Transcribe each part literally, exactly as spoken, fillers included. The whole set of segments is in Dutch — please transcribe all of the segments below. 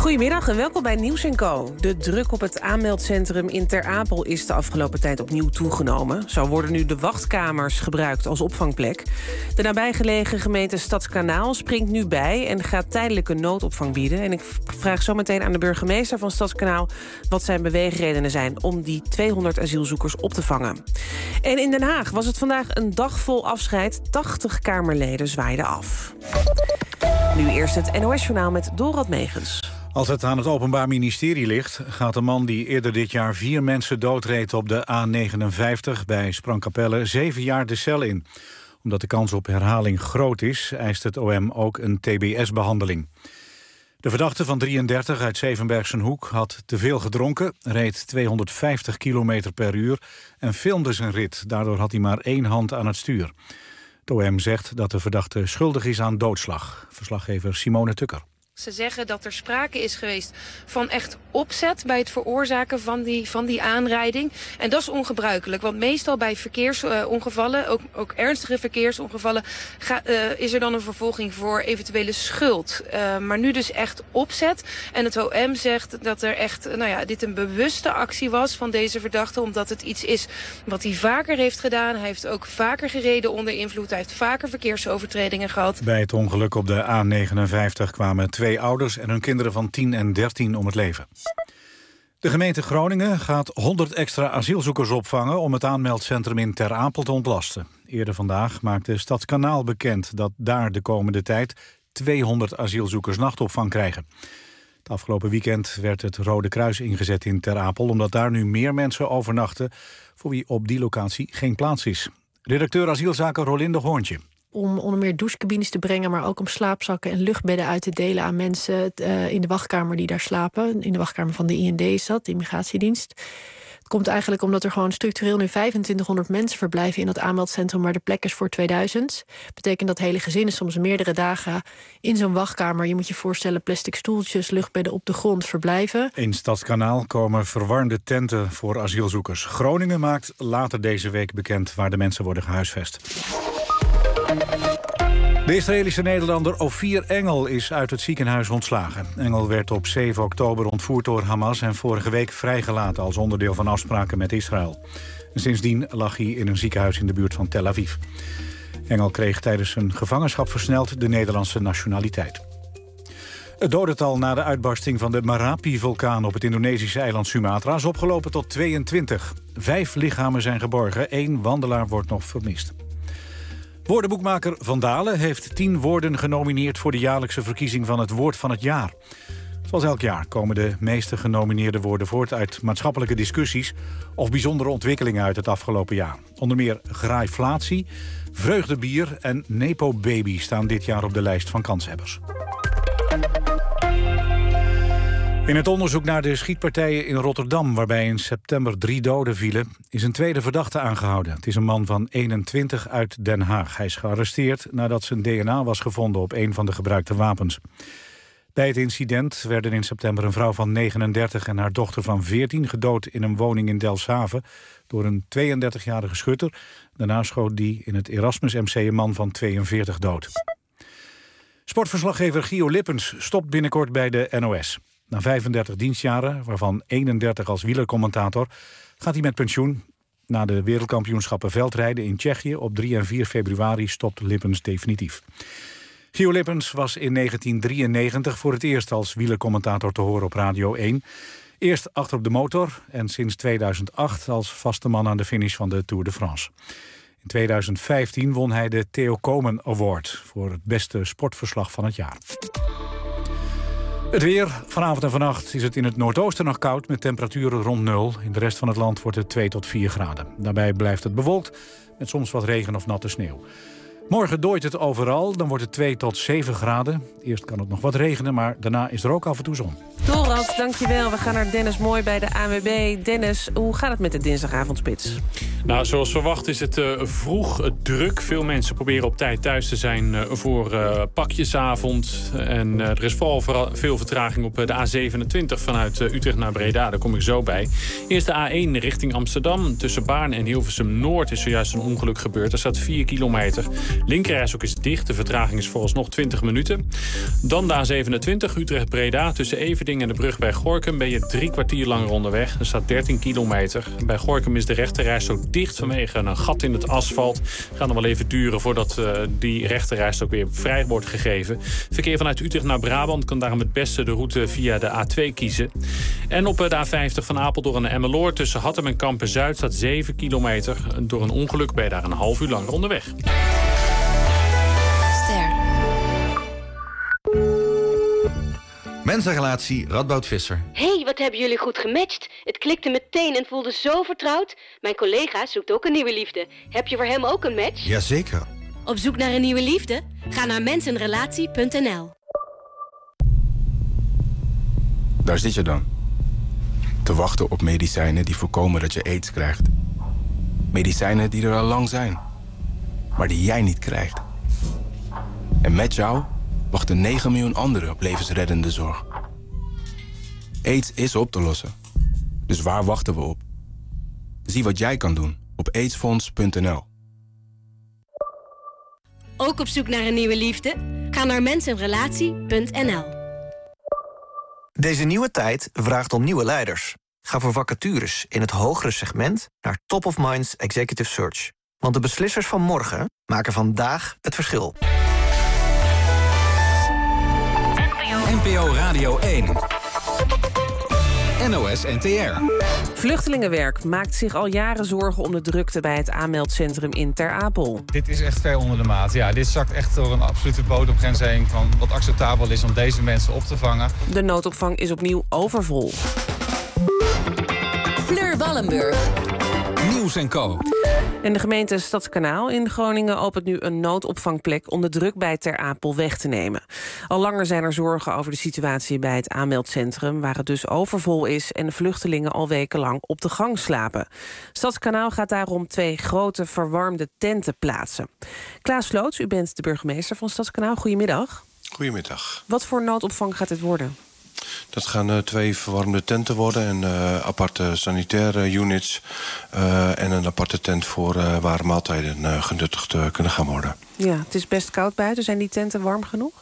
Goedemiddag en welkom bij Nieuws en Co. De druk op het aanmeldcentrum in Ter Apel is de afgelopen tijd opnieuw toegenomen. Zo worden nu de wachtkamers gebruikt als opvangplek. De nabijgelegen gemeente Stadskanaal springt nu bij en gaat tijdelijke noodopvang bieden. En ik vraag zo meteen aan de burgemeester van Stadskanaal wat zijn beweegredenen zijn om die tweehonderd asielzoekers op te vangen. En in Den Haag was het vandaag een dag vol afscheid. tachtig Kamerleden zwaaiden af. Nu eerst het N O S-journaal met Dorald Megens. Als het aan het Openbaar Ministerie ligt, gaat de man die eerder dit jaar vier mensen doodreed op de A negenenvijftig bij Sprangkapelle zeven jaar de cel in. Omdat de kans op herhaling groot is, eist het O M ook een T B S-behandeling. De verdachte van drieëndertig uit Zevenbergsenhoek had te veel gedronken, reed tweehonderdvijftig kilometer per uur en filmde zijn rit. Daardoor had hij maar één hand aan het stuur. Het O M zegt dat de verdachte schuldig is aan doodslag. Verslaggever Simone Tukker. Ze zeggen dat er sprake is geweest van echt opzet bij het veroorzaken van die, van die aanrijding. En dat is ongebruikelijk, want meestal bij verkeersongevallen, ook, ook ernstige verkeersongevallen, ga, uh, is er dan een vervolging voor eventuele schuld. Uh, maar nu dus echt opzet. En het O M zegt dat er echt, nou ja, dit een bewuste actie was van deze verdachte, omdat het iets is wat hij vaker heeft gedaan. Hij heeft ook vaker gereden onder invloed. Hij heeft vaker verkeersovertredingen gehad. Bij het ongeluk op de A negenenvijftig kwamen twee ouders en hun kinderen van tien en dertien om het leven. De gemeente Groningen gaat honderd extra asielzoekers opvangen om het aanmeldcentrum in Ter Apel te ontlasten. Eerder vandaag maakte Stadskanaal bekend dat daar de komende tijd tweehonderd asielzoekers nachtopvang krijgen. Het afgelopen weekend werd het Rode Kruis ingezet in Ter Apel, omdat daar nu meer mensen overnachten voor wie op die locatie geen plaats is. Redacteur asielzaken Rolinde Hoorntje. Om onder meer douchecabines te brengen, maar ook om slaapzakken en luchtbedden uit te delen aan mensen uh, in de wachtkamer die daar slapen. In de wachtkamer van de I N D is dat, de immigratiedienst. Het komt eigenlijk omdat er gewoon structureel nu vijfentwintighonderd mensen verblijven in dat aanmeldcentrum waar de plek is voor tweeduizend. Dat betekent dat hele gezinnen soms meerdere dagen in zo'n wachtkamer, je moet je voorstellen, plastic stoeltjes, luchtbedden op de grond verblijven. In Stadskanaal komen verwarmde tenten voor asielzoekers. Groningen maakt later deze week bekend waar de mensen worden gehuisvest. De Israëlische Nederlander Ofir Engel is uit het ziekenhuis ontslagen. Engel werd op zeven oktober ontvoerd door Hamas en vorige week vrijgelaten als onderdeel van afspraken met Israël. En sindsdien lag hij in een ziekenhuis in de buurt van Tel Aviv. Engel kreeg tijdens zijn gevangenschap versneld de Nederlandse nationaliteit. Het dodental na de uitbarsting van de Merapi-vulkaan op het Indonesische eiland Sumatra is opgelopen tot tweeëntwintig. Vijf lichamen zijn geborgen, één wandelaar wordt nog vermist. Woordenboekmaker Van Dalen heeft tien woorden genomineerd voor de jaarlijkse verkiezing van het woord van het jaar. Zoals elk jaar komen de meeste genomineerde woorden voort uit maatschappelijke discussies of bijzondere ontwikkelingen uit het afgelopen jaar. Onder meer graaiflatie, vreugdebier en nepo-baby staan dit jaar op de lijst van kanshebbers. In het onderzoek naar de schietpartijen in Rotterdam, waarbij in september drie doden vielen, is een tweede verdachte aangehouden. Het is een man van eenentwintig uit Den Haag. Hij is gearresteerd nadat zijn D N A was gevonden op een van de gebruikte wapens. Bij het incident werden in september een vrouw van negenendertig en haar dochter van veertien gedood in een woning in Delfshaven door een tweeëndertigjarige schutter. Daarna schoot die in het Erasmus M C een man van tweeënveertig dood. Sportverslaggever Gio Lippens stopt binnenkort bij de N O S. Na vijfendertig dienstjaren, waarvan eenendertig als wielercommentator, gaat hij met pensioen. Na de wereldkampioenschappen veldrijden in Tsjechië op drie en vier februari stopt Lippens definitief. Gio Lippens was in negentien drieënnegentig voor het eerst als wielercommentator te horen op Radio één. Eerst achter op de motor en sinds tweeduizend acht als vaste man aan de finish van de Tour de France. In tweeduizend vijftien won hij de Theo Komen Award voor het beste sportverslag van het jaar. Het weer. Vanavond en vannacht is het in het noordoosten nog koud met temperaturen rond nul. In de rest van het land wordt het twee tot vier graden. Daarbij blijft het bewolkt met soms wat regen of natte sneeuw. Morgen dooit het overal, dan wordt het twee tot zeven graden. Eerst kan het nog wat regenen, maar daarna is er ook af en toe zon. Door Dorald, dankjewel. We gaan naar Dennis Mooi bij de A N W B. Dennis, hoe gaat het met de dinsdagavondspits? Nou, zoals verwacht is het uh, vroeg uh, druk. Veel mensen proberen op tijd thuis te zijn uh, voor uh, pakjesavond. En uh, er is vooral veel vertraging op uh, de A zevenentwintig vanuit uh, Utrecht naar Breda. Daar kom ik zo bij. Eerst de A één richting Amsterdam. Tussen Baarn en Hilversum-Noord is zojuist een ongeluk gebeurd. Er staat vier kilometer. Linkerrijstrook is dicht. De vertraging is vooralsnog twintig minuten. Dan de A zevenentwintig Utrecht-Breda. Tussen Everdingen en de brug bij Gorinchem ben je drie kwartier langer onderweg. Er staat dertien kilometer. Bij Gorinchem is de rechterrijstrook dicht vanwege een gat in het asfalt. Het gaat nog wel even duren voordat uh, die rechterrijstrook weer vrij wordt gegeven. Verkeer vanuit Utrecht naar Brabant kan daarom het beste de route via de A twee kiezen. En op de A vijftig van Apeldoorn naar Emmeloord tussen Hattem en Kampen-Zuid staat zeven kilometer. Door een ongeluk ben je daar een half uur langer onderweg. Mensenrelatie Radboud Visser. Hey, wat hebben jullie goed gematcht. Het klikte meteen en voelde zo vertrouwd. Mijn collega zoekt ook een nieuwe liefde. Heb je voor hem ook een match? Jazeker. Op zoek naar een nieuwe liefde? Ga naar mensenrelatie punt n l. Daar zit je dan. Te wachten op medicijnen die voorkomen dat je aids krijgt. Medicijnen die er al lang zijn. Maar die jij niet krijgt. En met jou wachten negen miljoen anderen op levensreddende zorg. AIDS is op te lossen. Dus waar wachten we op? Zie wat jij kan doen op aidsfonds punt n l. Ook op zoek naar een nieuwe liefde? Ga naar mensenrelatie punt n l. Deze nieuwe tijd vraagt om nieuwe leiders. Ga voor vacatures in het hogere segment naar Top of Minds Executive Search. Want de beslissers van morgen maken vandaag het verschil. N P O Radio één. N O S N T R. Vluchtelingenwerk maakt zich al jaren zorgen om de drukte bij het aanmeldcentrum in Ter Apel. Dit is echt ver onder de maat. Ja, dit zakt echt door een absolute bodemgrens heen van wat acceptabel is om deze mensen op te vangen. De noodopvang is opnieuw overvol. Fleur Wallenburg. Nieuws en Co. En de gemeente Stadskanaal in Groningen opent nu een noodopvangplek om de druk bij Ter Apel weg te nemen. Al langer zijn er zorgen over de situatie bij het aanmeldcentrum, waar het dus overvol is en de vluchtelingen al wekenlang op de gang slapen. Stadskanaal gaat daarom twee grote verwarmde tenten plaatsen. Klaas Loots, u bent de burgemeester van Stadskanaal. Goedemiddag. Goedemiddag. Wat voor noodopvang gaat dit worden? Dat gaan uh, twee verwarmde tenten worden en uh, aparte sanitaire units uh, en een aparte tent voor uh, waar maaltijden uh, genuttigd uh, kunnen gaan worden. Ja, het is best koud buiten. Zijn die tenten warm genoeg?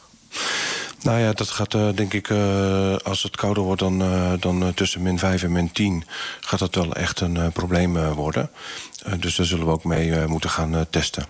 Nou ja, dat gaat uh, denk ik, uh, als het kouder wordt dan, uh, dan uh, tussen min vijf en min tien... gaat dat wel echt een uh, probleem uh, worden. Uh, dus daar zullen we ook mee uh, moeten gaan uh, testen.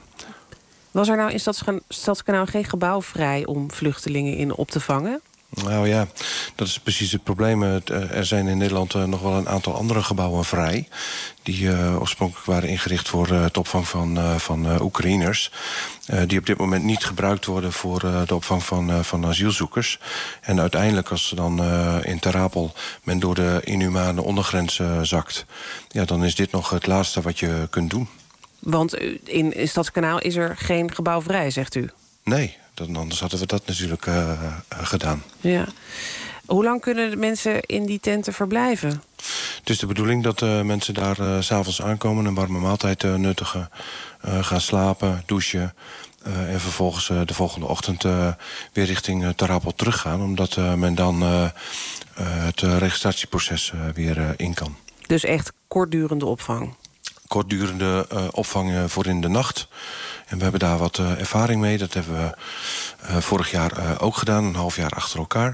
Was er nou in Stadskanaal geen gebouw vrij om vluchtelingen in op te vangen? Nou ja, dat is precies het probleem. Er zijn in Nederland nog wel een aantal andere gebouwen vrij, die uh, oorspronkelijk waren ingericht voor uh, het opvang van, uh, van uh, Oekraïners. Uh, die op dit moment niet gebruikt worden voor uh, de opvang van, uh, van asielzoekers. En uiteindelijk, als ze dan uh, in Ter Apel men door de inhumane ondergrens uh, zakt, ja, dan is dit nog het laatste wat je kunt doen. Want in, in Stadskanaal is er geen gebouw vrij, zegt u? Nee. Dan anders hadden we dat natuurlijk uh, uh, gedaan. Ja. Hoe lang kunnen de mensen in die tenten verblijven? Het is de bedoeling dat uh, mensen daar uh, 's avonds aankomen, een warme maaltijd uh, nuttigen, uh, gaan slapen, douchen. Uh, en vervolgens uh, de volgende ochtend uh, weer richting uh, Ter Apel teruggaan, omdat uh, men dan uh, uh, het uh, registratieproces uh, weer uh, in kan. Dus echt kortdurende opvang? Kortdurende uh, opvang uh, voor in de nacht. En we hebben daar wat uh, ervaring mee. Dat hebben we uh, vorig jaar uh, ook gedaan, een half jaar achter elkaar.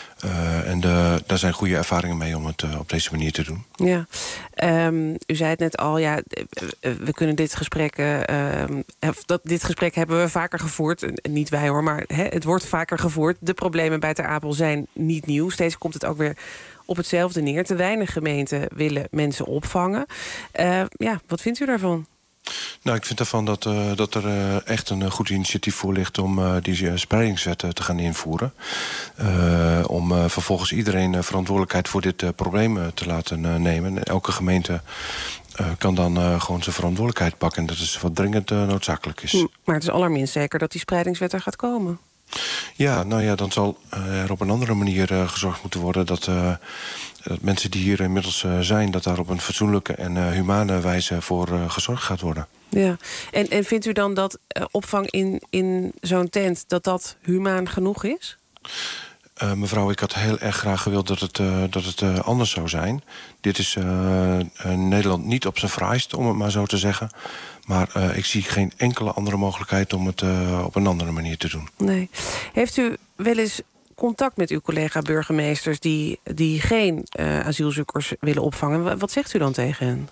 Uh, en de, daar zijn goede ervaringen mee om het uh, op deze manier te doen. Ja, um, u zei het net al, ja, we kunnen dit gesprek, uh, dat, dit gesprek hebben we vaker gevoerd. Niet wij hoor, maar hè, het wordt vaker gevoerd. De problemen bij Ter Apel zijn niet nieuw. Steeds komt het ook weer op hetzelfde neer. Te weinig gemeenten willen mensen opvangen. Uh, ja, wat vindt u daarvan? Nou, ik vind ervan dat, uh, dat er uh, echt een uh, goed initiatief voor ligt om uh, die uh, spreidingswet uh, te gaan invoeren. Uh, om uh, vervolgens iedereen uh, verantwoordelijkheid voor dit uh, probleem uh, te laten uh, nemen. En elke gemeente uh, kan dan uh, gewoon zijn verantwoordelijkheid pakken. En dat is wat dringend uh, noodzakelijk is. Maar het is allerminst zeker dat die spreidingswet er gaat komen. Ja, nou ja, dan zal uh, er op een andere manier uh, gezorgd moeten worden... dat, uh, dat mensen die hier inmiddels uh, zijn... dat daar op een fatsoenlijke en uh, humane wijze voor uh, gezorgd gaat worden. Ja, en, en vindt u dan dat uh, opvang in, in zo'n tent... dat dat humaan genoeg is? Uh, mevrouw, ik had heel erg graag gewild dat het, uh, dat het uh, anders zou zijn. Dit is uh, uh, Nederland niet op zijn fraaist, om het maar zo te zeggen. Maar uh, ik zie geen enkele andere mogelijkheid om het uh, op een andere manier te doen. Nee. Heeft u wel eens contact met uw collega-burgemeesters... die, die geen uh, asielzoekers willen opvangen? Wat zegt u dan tegen hen?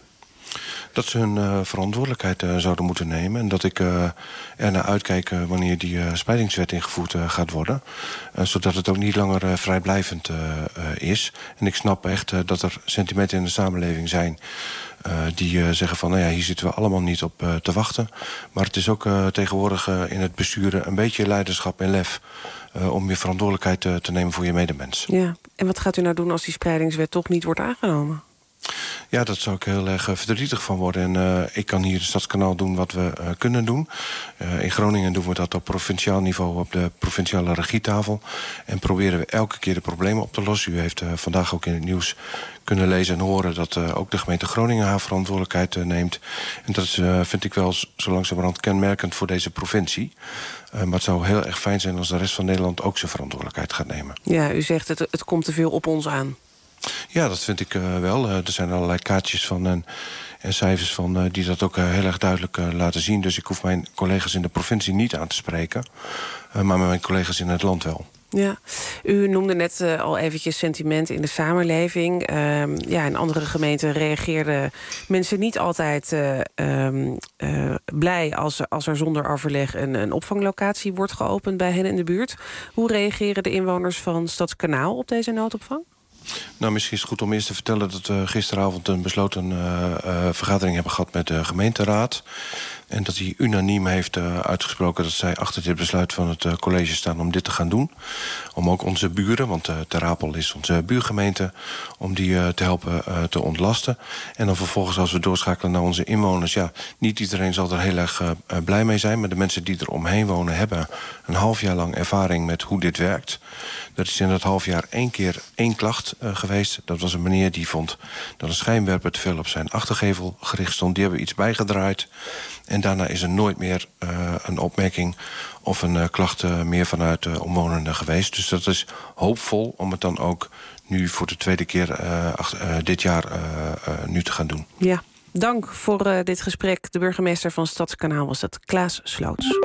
Dat ze hun uh, verantwoordelijkheid uh, zouden moeten nemen. En dat ik uh, er naar uitkijk uh, wanneer die uh, spreidingswet ingevoerd uh, gaat worden. Uh, zodat het ook niet langer uh, vrijblijvend uh, uh, is. En ik snap echt uh, dat er sentimenten in de samenleving zijn... Uh, die uh, zeggen van, nou ja, hier zitten we allemaal niet op uh, te wachten. Maar het is ook uh, tegenwoordig uh, in het besturen een beetje leiderschap en lef... Uh, om je verantwoordelijkheid uh, te nemen voor je medemens. Ja, en wat gaat u nou doen als die spreidingswet toch niet wordt aangenomen? Ja, daar zou ik heel erg uh, verdrietig van worden. En uh, ik kan hier in Stadskanaal doen wat we uh, kunnen doen. Uh, in Groningen doen we dat op provinciaal niveau... op de provinciale regietafel. En proberen we elke keer de problemen op te lossen. U heeft uh, vandaag ook in het nieuws kunnen lezen en horen... dat uh, ook de gemeente Groningen haar verantwoordelijkheid uh, neemt. En dat is, uh, vind ik wel zo langzamerhand kenmerkend voor deze provincie. Uh, maar het zou heel erg fijn zijn als de rest van Nederland... ook zijn verantwoordelijkheid gaat nemen. Ja, u zegt het, het komt te veel op ons aan. Ja, dat vind ik uh, wel. Uh, er zijn allerlei kaartjes van en, en cijfers van uh, die dat ook uh, heel erg duidelijk uh, laten zien. Dus ik hoef mijn collega's in de provincie niet aan te spreken. Uh, maar mijn collega's in het land wel. Ja, u noemde net uh, al eventjes sentiment in de samenleving. Uh, ja, in andere gemeenten reageerden mensen niet altijd uh, um, uh, blij... Als, als er zonder overleg een, een opvanglocatie wordt geopend bij hen in de buurt. Hoe reageren de inwoners van Stadskanaal op deze noodopvang? Nou, misschien is het goed om eerst te vertellen dat we gisteravond een besloten uh, uh, vergadering hebben gehad met de gemeenteraad. En dat hij unaniem heeft uh, uitgesproken dat zij achter dit besluit van het uh, college staan om dit te gaan doen. Om ook onze buren, want uh, Ter Apel is onze buurgemeente, om die uh, te helpen uh, te ontlasten. En dan vervolgens als we doorschakelen naar onze inwoners, ja, niet iedereen zal er heel erg uh, blij mee zijn. Maar de mensen die er omheen wonen hebben een half jaar lang ervaring met hoe dit werkt. Dat is in dat half jaar één keer één klacht uh, geweest. Dat was een meneer die vond dat een schijnwerper te veel op zijn achtergevel gericht stond. Die hebben we iets bijgedraaid. En daarna is er nooit meer uh, een opmerking of een uh, klacht uh, meer vanuit de uh, omwonenden geweest. Dus dat is hoopvol om het dan ook nu voor de tweede keer uh, achter, uh, dit jaar uh, uh, nu te gaan doen. Ja, dank voor uh, dit gesprek. De burgemeester van Stadskanaal was dat, Klaas Sloots.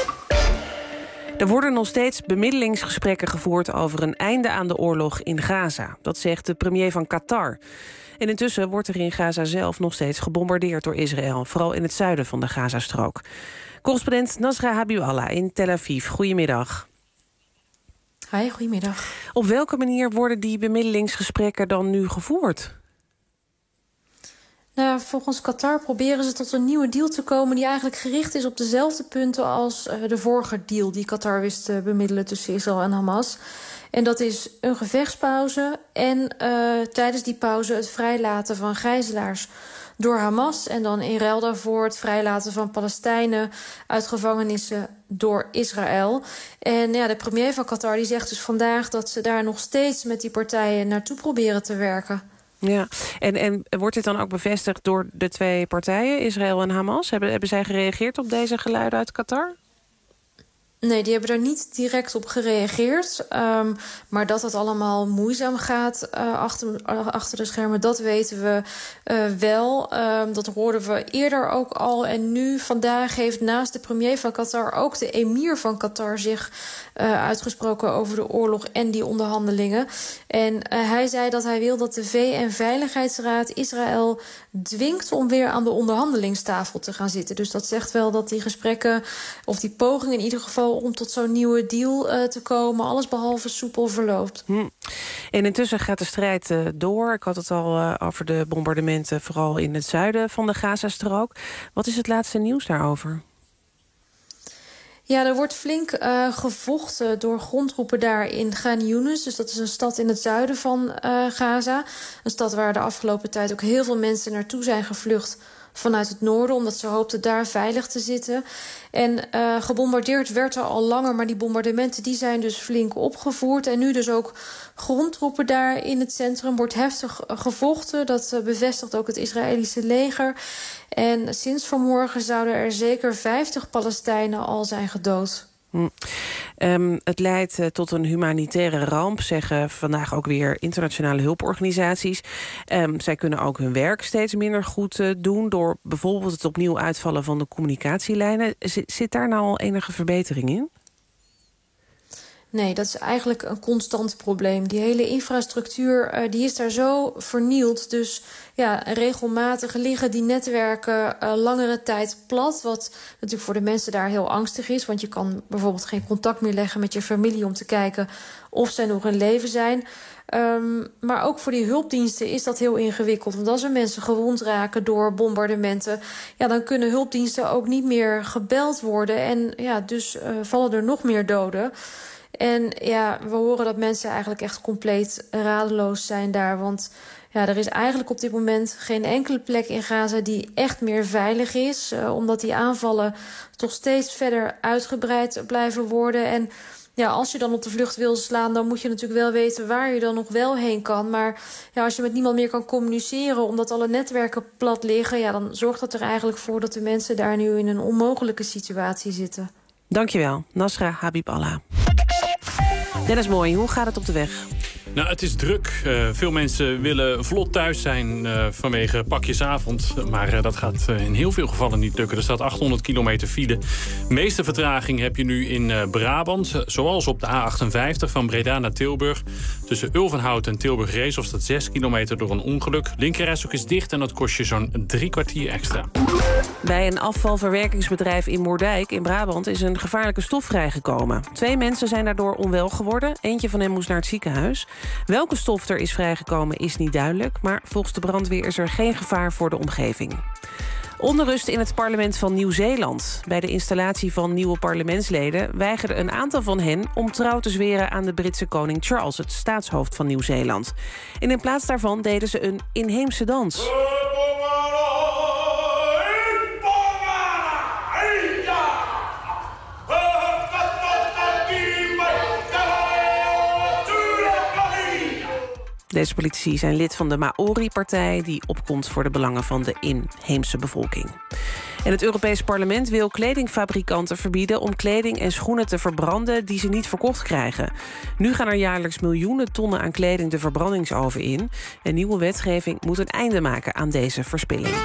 Er worden nog steeds bemiddelingsgesprekken gevoerd over een einde aan de oorlog in Gaza. Dat zegt de premier van Qatar. En intussen wordt er in Gaza zelf nog steeds gebombardeerd door Israël. Vooral in het zuiden van de Gazastrook. Correspondent Nasra Habiballah in Tel Aviv. Goedemiddag. Hi, goedemiddag. Op welke manier worden die bemiddelingsgesprekken dan nu gevoerd? Nou, volgens Qatar proberen ze tot een nieuwe deal te komen die eigenlijk gericht is op dezelfde punten als uh, de vorige deal die Qatar wist te bemiddelen tussen Israël en Hamas. En dat is een gevechtspauze en uh, tijdens die pauze het vrijlaten van gijzelaars door Hamas. En dan in ruil daarvoor het vrijlaten van Palestijnen uit gevangenissen door Israël. En ja, de premier van Qatar die zegt dus vandaag dat ze daar nog steeds met die partijen naartoe proberen te werken. Ja, en, en wordt dit dan ook bevestigd door de twee partijen, Israël en Hamas? Hebben, hebben zij gereageerd op deze geluiden uit Qatar? Nee, die hebben daar niet direct op gereageerd. Um, maar dat het allemaal moeizaam gaat uh, achter, uh, achter de schermen, dat weten we uh, wel. Um, dat hoorden we eerder ook al. En nu, vandaag, heeft naast de premier van Qatar ook de emir van Qatar zich uh, uitgesproken over de oorlog en die onderhandelingen. En uh, hij zei dat hij wil dat de V N-veiligheidsraad Israël dwingt om weer aan de onderhandelingstafel te gaan zitten. Dus dat zegt wel dat die gesprekken, of die pogingen in ieder geval om tot zo'n nieuwe deal uh, te komen, alles behalve soepel verloopt. Hm. En intussen gaat de strijd uh, door. Ik had het al uh, over de bombardementen, vooral in het zuiden van de Gazastrook. Wat is het laatste nieuws daarover? Ja, er wordt flink uh, gevochten door grondtroepen daar in Khan Younis. Dus dat is een stad in het zuiden van uh, Gaza. Een stad waar de afgelopen tijd ook heel veel mensen naartoe zijn gevlucht vanuit het noorden, omdat ze hoopte daar veilig te zitten. En uh, gebombardeerd werd er al langer, maar die bombardementen die zijn dus flink opgevoerd. En nu dus ook grondtroepen daar in het centrum. Wordt heftig gevochten, dat uh, bevestigt ook het Israëlische leger. En sinds vanmorgen zouden er zeker vijftig Palestijnen al zijn gedood. Hm. Um, het leidt uh, tot een humanitaire ramp, zeggen vandaag ook weer internationale hulporganisaties. Um, zij kunnen ook hun werk steeds minder goed uh, doen door bijvoorbeeld het opnieuw uitvallen van de communicatielijnen. Z- zit daar nou al enige verbetering in? Nee, dat is eigenlijk een constant probleem. Die hele infrastructuur uh, die is daar zo vernield. Dus ja, regelmatig liggen die netwerken uh, langere tijd plat. Wat natuurlijk voor de mensen daar heel angstig is. Want je kan bijvoorbeeld geen contact meer leggen met je familie om te kijken of zij nog in leven zijn. Um, maar ook voor die hulpdiensten is dat heel ingewikkeld. Want als er mensen gewond raken door bombardementen, ja, dan kunnen hulpdiensten ook niet meer gebeld worden. En ja, dus uh, vallen er nog meer doden. En ja, we horen dat mensen eigenlijk echt compleet radeloos zijn daar. Want ja, er is eigenlijk op dit moment geen enkele plek in Gaza die echt meer veilig is. Uh, omdat die aanvallen toch steeds verder uitgebreid blijven worden. En ja, als je dan op de vlucht wil slaan, dan moet je natuurlijk wel weten waar je dan nog wel heen kan. Maar ja, als je met niemand meer kan communiceren omdat alle netwerken plat liggen, ja, dan zorgt dat er eigenlijk voor dat de mensen daar nu in een onmogelijke situatie zitten. Dankjewel, Nasra Habiballah. Dennis Mooi, hoe gaat het op de weg? Nou, het is druk. Uh, veel mensen willen vlot thuis zijn uh, vanwege pakjesavond. Maar uh, dat gaat uh, in heel veel gevallen niet lukken. Er staat achthonderd kilometer file. De meeste vertraging heb je nu in uh, Brabant. Uh, zoals op de A achtenvijftig van Breda naar Tilburg. Tussen Ulvenhout en Tilburg-Reeshof staat zes kilometer door een ongeluk. Linkerrijstrook is dicht en dat kost je zo'n drie kwartier extra. Bij een afvalverwerkingsbedrijf in Moerdijk in Brabant is een gevaarlijke stof vrijgekomen. Twee mensen zijn daardoor onwel geworden. Eentje van hen moest naar het ziekenhuis. Welke stof er is vrijgekomen is niet duidelijk, maar volgens de brandweer is er geen gevaar voor de omgeving. Onrust in het parlement van Nieuw-Zeeland. Bij de installatie van nieuwe parlementsleden weigerde een aantal van hen om trouw te zweren aan de Britse koning Charles, het staatshoofd van Nieuw-Zeeland. En in plaats daarvan deden ze een inheemse dans. Deze politici zijn lid van de Maori-partij die opkomt voor de belangen van de inheemse bevolking. En het Europees Parlement wil kledingfabrikanten verbieden om kleding en schoenen te verbranden die ze niet verkocht krijgen. Nu gaan er jaarlijks miljoenen tonnen aan kleding de verbrandingsoven in. Een nieuwe wetgeving moet een einde maken aan deze verspilling.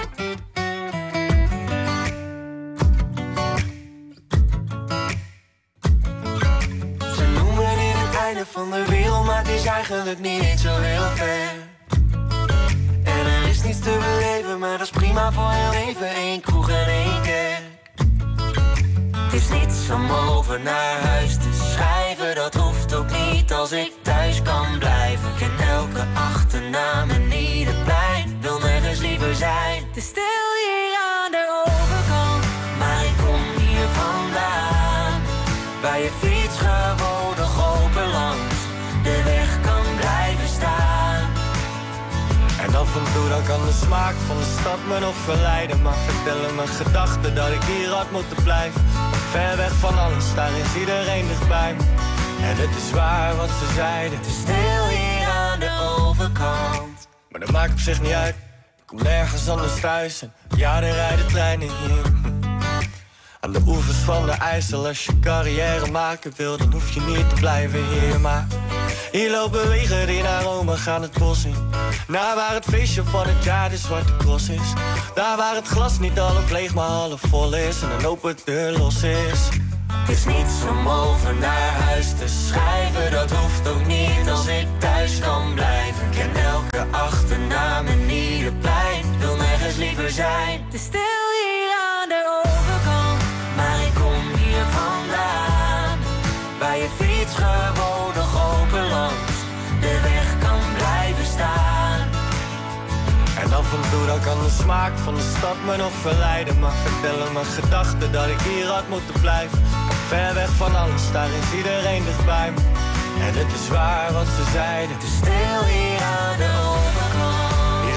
Van de wereld, maar het is eigenlijk niet zo heel ver. En er is niets te beleven, maar dat is prima voor heel even. Eén kroeg en één kerk. Het is niets om over naar huis te schrijven. Dat hoeft ook niet als ik thuis kan blijven. Ik ken elke achternaam en ieder plein. Wil nergens liever zijn. Het is stil hier aan de overkant, maar ik kom hier vandaan. Waar je fiets gewoon nog open langs de weg kan blijven staan. En af en toe dan kan de smaak van de stad me nog verleiden. Maar vertellen mijn gedachten dat ik hier had moeten blijven. Ver weg van alles, daar is iedereen dichtbij me. En het is waar wat ze zeiden. Het is stil hier aan de overkant, maar dat maakt op zich niet uit. Ik kom nergens anders thuis en ja, er rijden treinen hier. Aan de oevers van de IJssel, als je carrière maken wil, dan hoef je niet te blijven hier. Maar hier lopen wegen die naar Rome gaan het bos in. Naar waar het feestje van het jaar de Zwarte Cross is. Daar waar het glas niet half leeg maar half vol is. En een open deur los is. Het is niets om over naar huis te schrijven. Dat hoeft ook niet als ik thuis kan blijven. Ik ken elke achternaam en ieder plein. Wil nergens liever zijn. Het is stil hier aan de overkant, maar ik kom hier vandaan. Waar je fiets gewoon nog open langs de weg kan blijven staan. En af en toe dan kan de smaak van de stad me nog verleiden. Maar vertellen mijn gedachten dat ik hier had moeten blijven. Ver weg van alles, daar is iedereen dichtbij me. En het is waar wat ze zeiden. Het is stil hier aan de overkant. Hier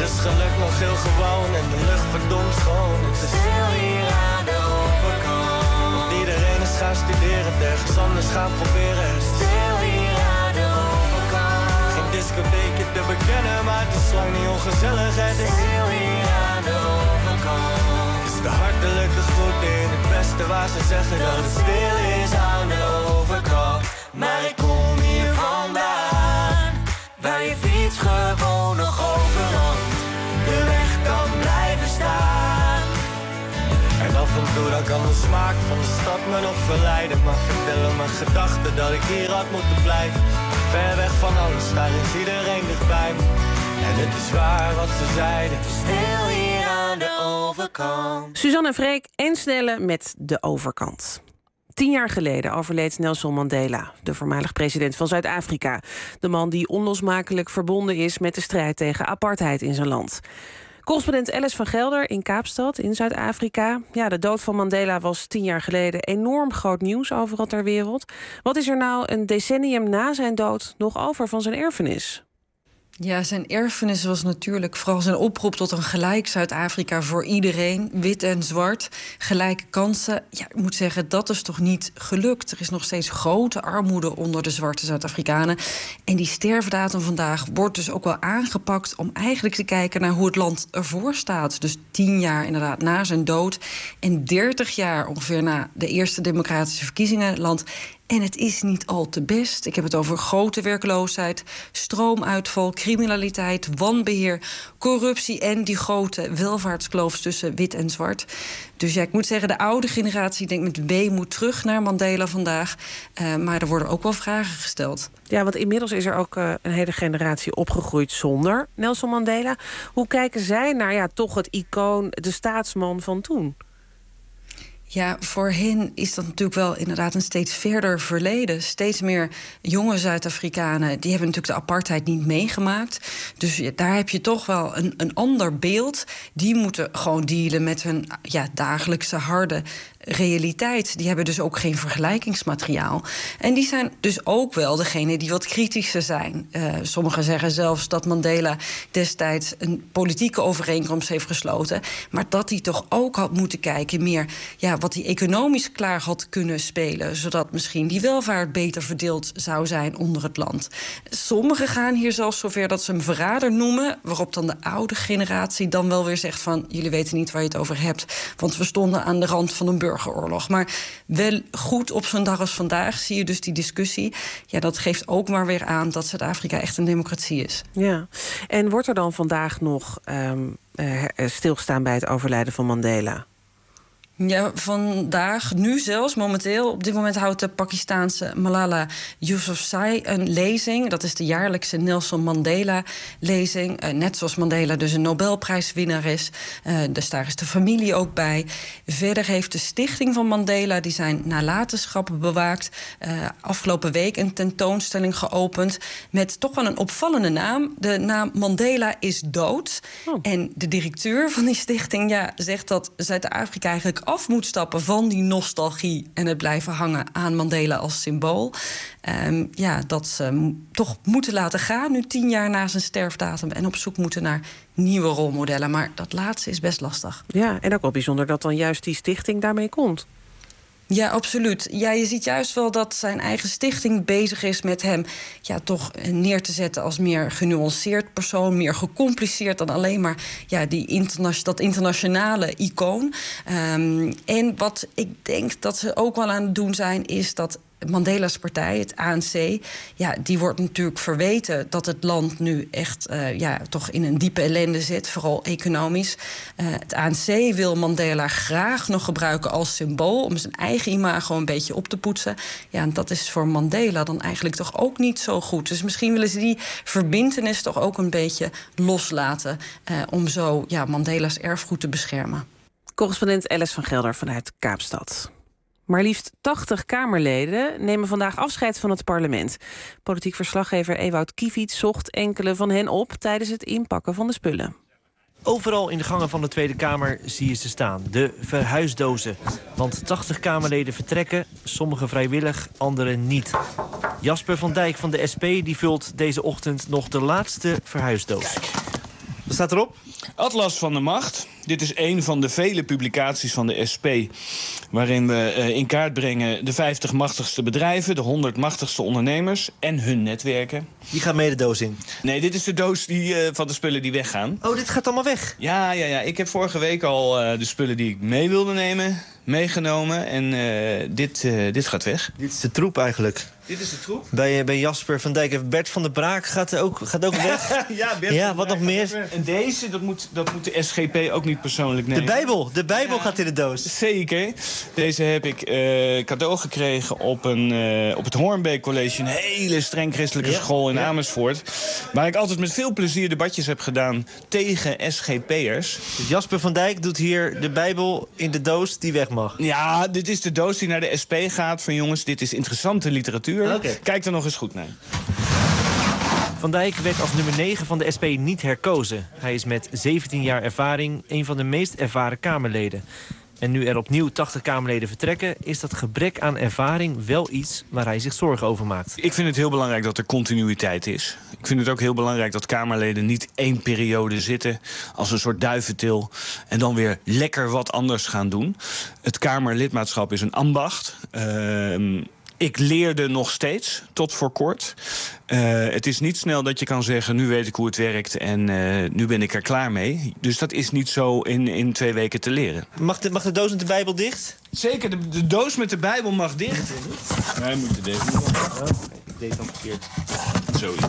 is geluk nog heel gewoon en de lucht verdomd schoon. Het is stil hier aan de overkant. Want iedereen is gaan studeren, ergens anders gaan proberen. Het is stil hier aan de overkant. Geen discotheekje te bekennen, maar het is lang niet ongezellig. Het is stil hier aan de overkant. Het is de hartelijke groeten in het westen waar ze zeggen dat het stil is aan de overkant. Maar ik kom hier vandaan, waar je fiets gewoon nog overland. De weg kan blijven staan. En af en toe dan kan de smaak van de stad me nog verleiden. Maar vertellen mijn gedachten dat ik hier had moeten blijven. Ver weg van alles, daar is iedereen dichtbij me. En het is waar wat ze zeiden. Stil hier aan de overkant. Suzanne en Freek en Snelle met De Overkant. Tien jaar geleden overleed Nelson Mandela, de voormalig president van Zuid-Afrika. De man die onlosmakelijk verbonden is met de strijd tegen apartheid in zijn land. Correspondent Alice van Gelder in Kaapstad in Zuid-Afrika. Ja, de dood van Mandela was tien jaar geleden enorm groot nieuws overal ter wereld. Wat is er nou een decennium na zijn dood nog over van zijn erfenis? Ja, zijn erfenis was natuurlijk vooral zijn oproep tot een gelijk Zuid-Afrika voor iedereen, wit en zwart, gelijke kansen. Ja, ik moet zeggen, dat is toch niet gelukt. Er is nog steeds grote armoede onder de zwarte Zuid-Afrikanen. En die sterfdatum vandaag wordt dus ook wel aangepakt om eigenlijk te kijken naar hoe het land ervoor staat. Dus tien jaar inderdaad na zijn dood en dertig jaar ongeveer na de eerste democratische verkiezingen in het land. En het is niet al te best. Ik heb het over grote werkloosheid, stroomuitval, criminaliteit, wanbeheer, corruptie en die grote welvaartskloof tussen wit en zwart. Dus ja, ik moet zeggen, de oude generatie denkt met weemoed terug naar Mandela vandaag. Uh, maar er worden ook wel vragen gesteld. Ja, want inmiddels is er ook uh, een hele generatie opgegroeid zonder Nelson Mandela. Hoe kijken zij naar ja, toch het icoon, de staatsman van toen? Ja, voor hen is dat natuurlijk wel inderdaad een steeds verder verleden. Steeds meer jonge Zuid-Afrikanen, die hebben natuurlijk de apartheid niet meegemaakt. Dus ja, daar heb je toch wel een, een ander beeld. Die moeten gewoon dealen met hun ja, dagelijkse harde realiteit. Die hebben dus ook geen vergelijkingsmateriaal. En die zijn dus ook wel degene die wat kritischer zijn. Uh, sommigen zeggen zelfs dat Mandela destijds een politieke overeenkomst heeft gesloten, maar dat hij toch ook had moeten kijken meer ja, wat hij economisch klaar had kunnen spelen, zodat misschien die welvaart beter verdeeld zou zijn onder het land. Sommigen gaan hier zelfs zover dat ze hem verrader noemen, waarop dan de oude generatie dan wel weer zegt van jullie weten niet waar je het over hebt, want we stonden aan de rand van een burgeroorlog. Maar wel goed op zo'n dag als vandaag zie je dus die discussie. Ja, dat geeft ook maar weer aan dat Zuid-Afrika echt een democratie is. Ja, en wordt er dan vandaag nog um, uh, stilgestaan bij het overlijden van Mandela? Ja, vandaag, nu zelfs, momenteel. Op dit moment houdt de Pakistaanse Malala Yousafzai een lezing. Dat is de jaarlijkse Nelson Mandela-lezing. Uh, net zoals Mandela dus een Nobelprijswinnaar is. Uh, dus daar is de familie ook bij. Verder heeft de stichting van Mandela die zijn nalatenschappen bewaakt. Uh, afgelopen week een tentoonstelling geopend met toch wel een opvallende naam. De naam Mandela is dood. Oh. En de directeur van die stichting ja, zegt dat Zuid-Afrika eigenlijk af moet stappen van die nostalgie en het blijven hangen aan Mandela als symbool. Um, ja, dat ze toch moeten laten gaan nu tien jaar na zijn sterfdatum en op zoek moeten naar nieuwe rolmodellen. Maar dat laatste is best lastig. Ja, en ook wel bijzonder dat dan juist die stichting daarmee komt. Ja, absoluut. Ja, je ziet juist wel dat zijn eigen stichting bezig is met hem ja, toch neer te zetten als meer genuanceerd persoon, meer gecompliceerd dan alleen maar ja, die interna- dat internationale icoon. Um, en wat ik denk dat ze ook wel aan het doen zijn, is dat Mandela's partij, het A N C, ja, die wordt natuurlijk verweten dat het land nu echt uh, ja, toch in een diepe ellende zit, vooral economisch. Uh, het A N C wil Mandela graag nog gebruiken als symbool om zijn eigen imago een beetje op te poetsen. Ja, en dat is voor Mandela dan eigenlijk toch ook niet zo goed. Dus misschien willen ze die verbintenis toch ook een beetje loslaten uh, om zo ja, Mandela's erfgoed te beschermen. Correspondent Alice van Gelder vanuit Kaapstad. Maar liefst tachtig Kamerleden nemen vandaag afscheid van het parlement. Politiek verslaggever Ewout Kiviet zocht enkele van hen op tijdens het inpakken van de spullen. Overal in de gangen van de Tweede Kamer zie je ze staan, de verhuisdozen. Want tachtig Kamerleden vertrekken, sommigen vrijwillig, anderen niet. Jasper van Dijk van de S P die vult deze ochtend nog de laatste verhuisdoos. Wat staat erop? Atlas van de Macht. Dit is een van de vele publicaties van de S P... waarin we uh, in kaart brengen de vijftig machtigste bedrijven... de honderd machtigste ondernemers en hun netwerken. Die gaat mee de doos in? Nee, dit is de doos die, uh, van de spullen die weggaan. Oh, dit gaat allemaal weg? Ja, ja, ja. Ik heb vorige week al uh, de spullen die ik mee wilde nemen... meegenomen en uh, dit, uh, dit gaat weg. Dit is de troep eigenlijk. Dit is de troep. Bij, bij Jasper van Dijk. Bert van der Braak gaat ook, gaat ook weg. ja, Bert ja, wat nog meer? En deze, dat moet, dat moet de S G P ook niet persoonlijk nemen. De Bijbel, de Bijbel ja, gaat in de doos. Zeker. Deze heb ik uh, cadeau gekregen op, een, uh, op het Hoornbeek College. Een hele streng christelijke ja, school in ja. Amersfoort. Waar ik altijd met veel plezier debatjes heb gedaan tegen S G P'ers. Dus Jasper van Dijk doet hier de Bijbel in de doos die weg mag. Ja, dit is de doos die naar de S P gaat. Van jongens, dit is interessante literatuur. Okay. Kijk er nog eens goed naar. Van Dijk werd als nummer negen van de S P niet herkozen. Hij is met zeventien jaar ervaring een van de meest ervaren Kamerleden. En nu er opnieuw tachtig Kamerleden vertrekken... is dat gebrek aan ervaring wel iets waar hij zich zorgen over maakt. Ik vind het heel belangrijk dat er continuïteit is. Ik vind het ook heel belangrijk dat Kamerleden niet één periode zitten... als een soort duiventil en dan weer lekker wat anders gaan doen. Het Kamerlidmaatschap is een ambacht... Uh, Ik leerde nog steeds, tot voor kort. Uh, het is niet snel dat je kan zeggen, nu weet ik hoe het werkt... en uh, nu ben ik er klaar mee. Dus dat is niet zo in, in twee weken te leren. Mag de, mag de doos met de Bijbel dicht? Zeker, de, de doos met de Bijbel mag dicht. Wij moeten deze niet doen. Oh, ik deed dan verkeerd. Zoiets.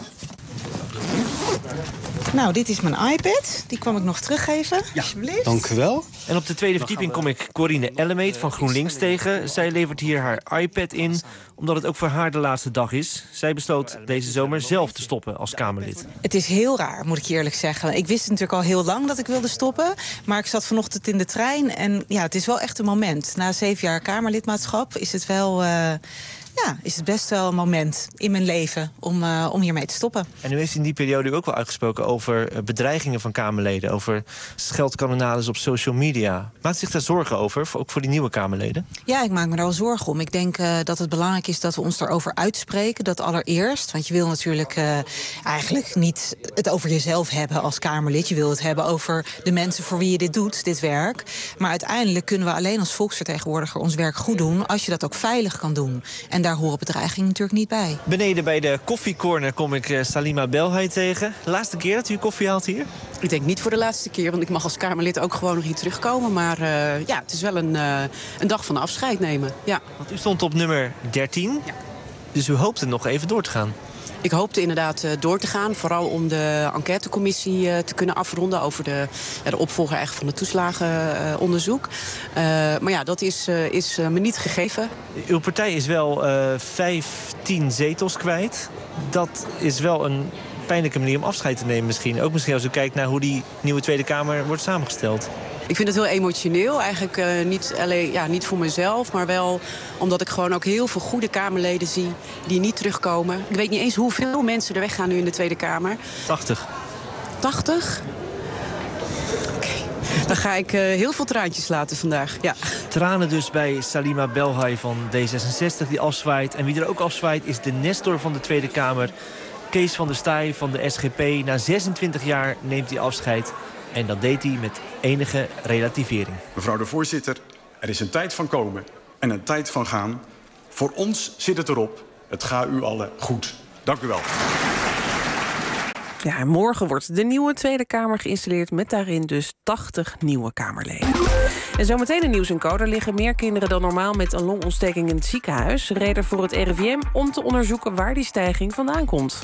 Nou, dit is mijn iPad. Die kwam ik nog teruggeven, ja, alsjeblieft. Dank u wel. En op de tweede verdieping kom ik Corine Ellemeet van GroenLinks tegen. Zij levert hier haar iPad in, omdat het ook voor haar de laatste dag is. Zij besloot deze zomer zelf te stoppen als Kamerlid. Het is heel raar, moet ik je eerlijk zeggen. Ik wist natuurlijk al heel lang dat ik wilde stoppen. Maar ik zat vanochtend in de trein en ja, het is wel echt een moment. Na zeven jaar Kamerlidmaatschap is het wel... Uh, Ja, is het best wel een moment in mijn leven om, uh, om hiermee te stoppen. En u heeft in die periode ook wel uitgesproken over bedreigingen van Kamerleden... over scheldkanonades op social media. Maakt zich daar zorgen over, ook voor die nieuwe Kamerleden? Ja, ik maak me daar wel zorgen om. Ik denk uh, dat het belangrijk is dat we ons daarover uitspreken. Dat allereerst, want je wil natuurlijk uh, eigenlijk niet het over jezelf hebben als Kamerlid. Je wil het hebben over de mensen voor wie je dit doet, dit werk. Maar uiteindelijk kunnen we alleen als volksvertegenwoordiger ons werk goed doen... als je dat ook veilig kan doen. En daar horen bedreigingen natuurlijk niet bij. Beneden bij de koffiecorner kom ik uh, Salima Belhay tegen. De laatste keer dat u koffie haalt hier? Ik denk niet voor de laatste keer, want ik mag als Kamerlid ook gewoon nog hier terugkomen. Maar uh, ja, het is wel een, uh, een dag van afscheid nemen. Ja. Want u stond op nummer dertien, ja. Dus u hoopte nog even door te gaan. Ik hoopte inderdaad uh, door te gaan. Vooral om de enquêtecommissie uh, te kunnen afronden... over de, ja, de opvolger eigenlijk van het toeslagenonderzoek. Uh, uh, maar ja, dat is, uh, is uh, me niet gegeven. Uw partij is wel uh, vijftien zetels kwijt. Dat is wel een pijnlijke manier om afscheid te nemen misschien. Ook misschien als u kijkt naar hoe die nieuwe Tweede Kamer wordt samengesteld. Ik vind het heel emotioneel. Eigenlijk uh, niet, alleen, ja, niet voor mezelf, maar wel omdat ik gewoon ook heel veel goede Kamerleden zie die niet terugkomen. Ik weet niet eens hoeveel mensen er weggaan nu in de Tweede Kamer. tachtig. tachtig? Oké. Okay. Dan ga ik uh, heel veel traantjes laten vandaag. Ja. Tranen dus bij Salima Belhay van D zesenzestig die afzwaait. En wie er ook afzwaait is de nestor van de Tweede Kamer. Kees van der Staaij van de S G P. Na zesentwintig jaar neemt hij afscheid. En dat deed hij met enige relativering. Mevrouw de voorzitter, er is een tijd van komen en een tijd van gaan. Voor ons zit het erop. Het gaat u allen goed. Dank u wel. Ja, en morgen wordt de nieuwe Tweede Kamer geïnstalleerd... met daarin dus tachtig nieuwe Kamerleden. En zometeen in Nieuws en Co. Er liggen meer kinderen dan normaal met een longontsteking in het ziekenhuis. Reden voor het R I V M om te onderzoeken waar die stijging vandaan komt.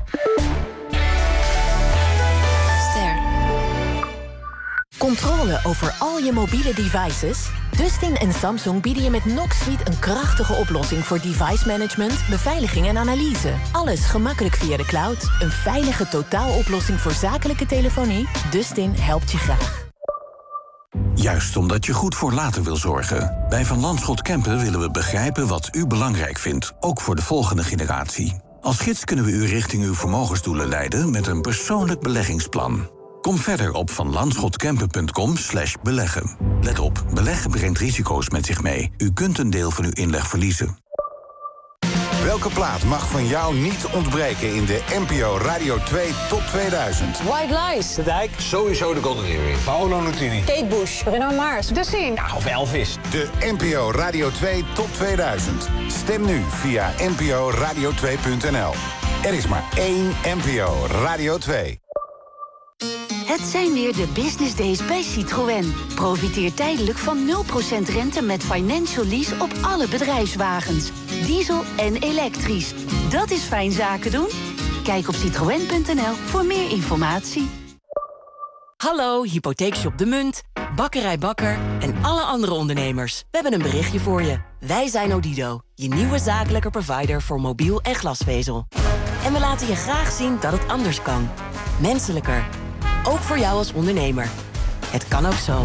Controle over al je mobiele devices? Dustin en Samsung bieden je met Knox Suite een krachtige oplossing voor device management, beveiliging en analyse. Alles gemakkelijk via de cloud. Een veilige totaaloplossing voor zakelijke telefonie. Dustin helpt je graag. Juist omdat je goed voor later wil zorgen. Bij Van Lanschot Kempen willen we begrijpen wat u belangrijk vindt, ook voor de volgende generatie. Als gids kunnen we u richting uw vermogensdoelen leiden met een persoonlijk beleggingsplan. Kom verder op van lanschotkempen punt com slash beleggen. Let op, beleggen brengt risico's met zich mee. U kunt een deel van uw inleg verliezen. Welke plaat mag van jou niet ontbreken in de N P O Radio twee Top tweeduizend? White Lies. De Dijk. Sowieso de Golden Earring. Paolo Nutini. Kate Bush. Bruno Mars. De Scene. Nou, of Elvis. De N P O Radio twee Top tweeduizend. Stem nu via n p o radio twee punt n l. Er is maar één N P O Radio twee. Het zijn weer de business days bij Citroën. Profiteer tijdelijk van nul procent rente met financial lease op alle bedrijfswagens. Diesel en elektrisch. Dat is fijn zaken doen. Kijk op citroën punt n l voor meer informatie. Hallo, Hypotheekshop De Munt, Bakkerij Bakker en alle andere ondernemers. We hebben een berichtje voor je. Wij zijn Odido, je nieuwe zakelijke provider voor mobiel en glasvezel. En we laten je graag zien dat het anders kan. Menselijker. Ook voor jou als ondernemer. Het kan ook zo.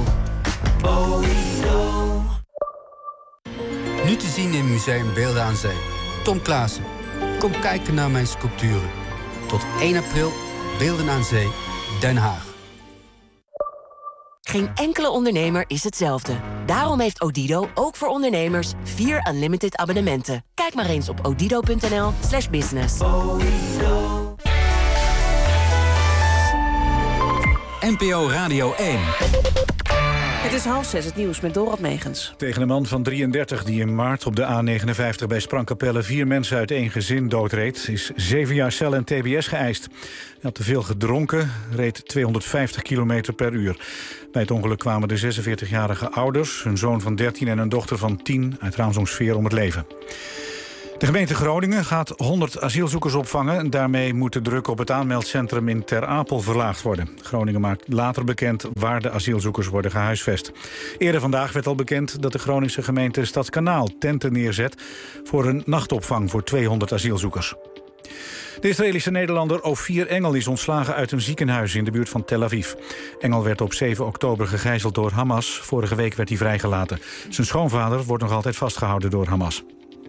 Nu te zien in Museum Beelden aan Zee. Tom Klaassen. Kom kijken naar mijn sculpturen. Tot één april, Beelden aan Zee, Den Haag. Geen enkele ondernemer is hetzelfde. Daarom heeft Odido ook voor ondernemers vier unlimited abonnementen. Kijk maar eens op odido punt n l slash business. N P O Radio één. Het is half zes, het nieuws met Dorot Megens. Tegen een man van drieëndertig die in maart op de A negenenvijftig bij Sprangkapelle vier mensen uit één gezin doodreed, is zeven jaar cel en T B S geëist. Hij had te veel gedronken, reed tweehonderdvijftig kilometer per uur. Bij het ongeluk kwamen de zesenveertigjarige ouders, een zoon van dertien en een dochter van tien uit Raamsdonksveer om het leven. De gemeente Groningen gaat honderd asielzoekers opvangen. Daarmee moet de druk op het aanmeldcentrum in Ter Apel verlaagd worden. Groningen maakt later bekend waar de asielzoekers worden gehuisvest. Eerder vandaag werd al bekend dat de Groningse gemeente Stadskanaal tenten neerzet voor een nachtopvang voor tweehonderd asielzoekers. De Israëlische Nederlander Ofir Engel is ontslagen uit een ziekenhuis in de buurt van Tel Aviv. Engel werd op zeven oktober gegijzeld door Hamas. Vorige week werd hij vrijgelaten. Zijn schoonvader wordt nog altijd vastgehouden door Hamas.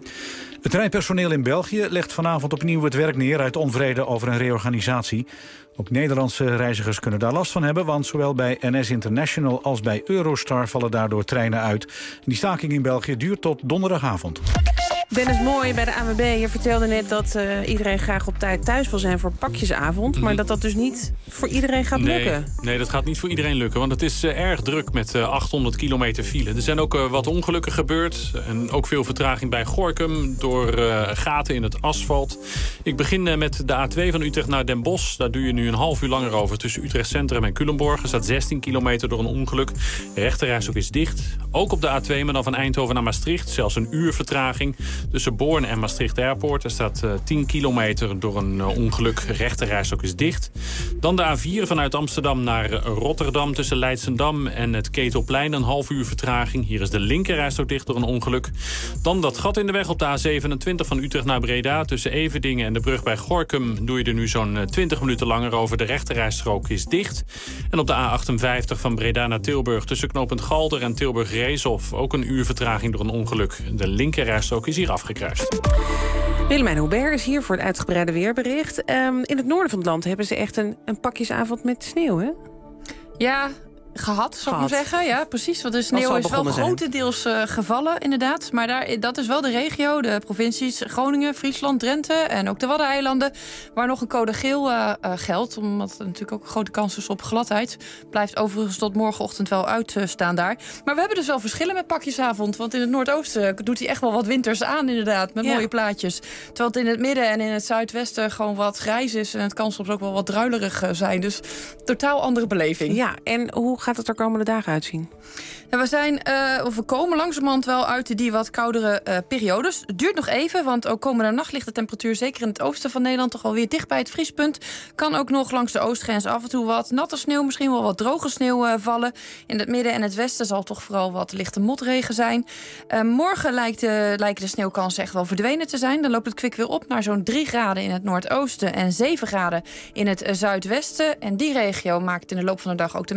Het treinpersoneel in België legt vanavond opnieuw het werk neer uit onvrede over een reorganisatie. Ook Nederlandse reizigers kunnen daar last van hebben, want zowel bij N S International als bij Eurostar vallen daardoor treinen uit. En die staking in België duurt tot donderdagavond. Dennis Mooij bij de A N W B. Je vertelde net dat uh, iedereen graag op tijd thuis wil zijn voor pakjesavond. Mm. Maar dat dat dus niet voor iedereen gaat nee, lukken. Nee, dat gaat niet voor iedereen lukken. Want het is uh, erg druk met uh, achthonderd kilometer file. Er zijn ook uh, wat ongelukken gebeurd. En ook veel vertraging bij Gorinchem door uh, gaten in het asfalt. Ik begin uh, met de A twee van Utrecht naar Den Bosch. Daar doe je nu een half uur langer over tussen Utrecht Centrum en Culemborg. Er staat zestien kilometer door een ongeluk. De rechterreis ook is dicht. Ook op de A twee, maar dan van Eindhoven naar Maastricht. Zelfs een uur vertraging. Tussen Born en Maastricht Airport. Er staat uh, tien kilometer door een uh, ongeluk. Rechterrijstok is dicht. Dan de A vier vanuit Amsterdam naar uh, Rotterdam. Tussen Leidsendam en het Ketelplein. Een half uur vertraging. Hier is de linkerrijstok dicht door een ongeluk. Dan dat gat in de weg op de A zevenentwintig van Utrecht naar Breda. Tussen Everdingen en de brug bij Gorinchem doe je er nu zo'n uh, twintig minuten langer over. De rechterrijstrook is dicht. En op de A achtenvijftig van Breda naar Tilburg. Tussen knooppunt Galder en Tilburg-Reeshof. Ook een uur vertraging door een ongeluk. De linkerrijstrook is hier afgekruist. Willemijn Hubert is hier voor het uitgebreide weerbericht. Um, in het noorden van het land hebben ze echt een, een pakjesavond met sneeuw, hè? Ja, gehad, zou ik maar zeggen. Ja, precies. Want de sneeuw is wel grotendeels uh, gevallen, inderdaad. Maar daar, dat is wel de regio, de provincies Groningen, Friesland, Drenthe en ook de Waddeneilanden, waar nog een code geel uh, uh, geldt. Omdat er natuurlijk ook een grote kans is op gladheid. Blijft overigens tot morgenochtend wel uitstaan daar. Maar we hebben dus wel verschillen met pakjesavond. Want in het noordoosten doet hij echt wel wat winters aan, inderdaad. Met ja. mooie plaatjes. Terwijl het in het midden en in het zuidwesten gewoon wat grijs is. En het kan soms ook wel wat druilerig zijn. Dus totaal andere beleving. Ja, en hoe gaat het er komende dagen uitzien? Ja, we, zijn, uh, of we komen langzamerhand wel uit die wat koudere uh, periodes. Het duurt nog even, want ook komende nacht ligt de temperatuur zeker in het oosten van Nederland toch wel weer dicht bij het vriespunt. Kan ook nog langs de oostgrens af en toe wat natte sneeuw, misschien wel wat droge sneeuw uh, vallen. In het midden en het westen zal toch vooral wat lichte motregen zijn. Uh, morgen lijkt de, lijken de sneeuwkansen echt wel verdwenen te zijn. Dan loopt het kwik weer op naar zo'n drie graden in het noordoosten en zeven graden in het uh, zuidwesten. En die regio maakt in de loop van de dag ook de meeste kans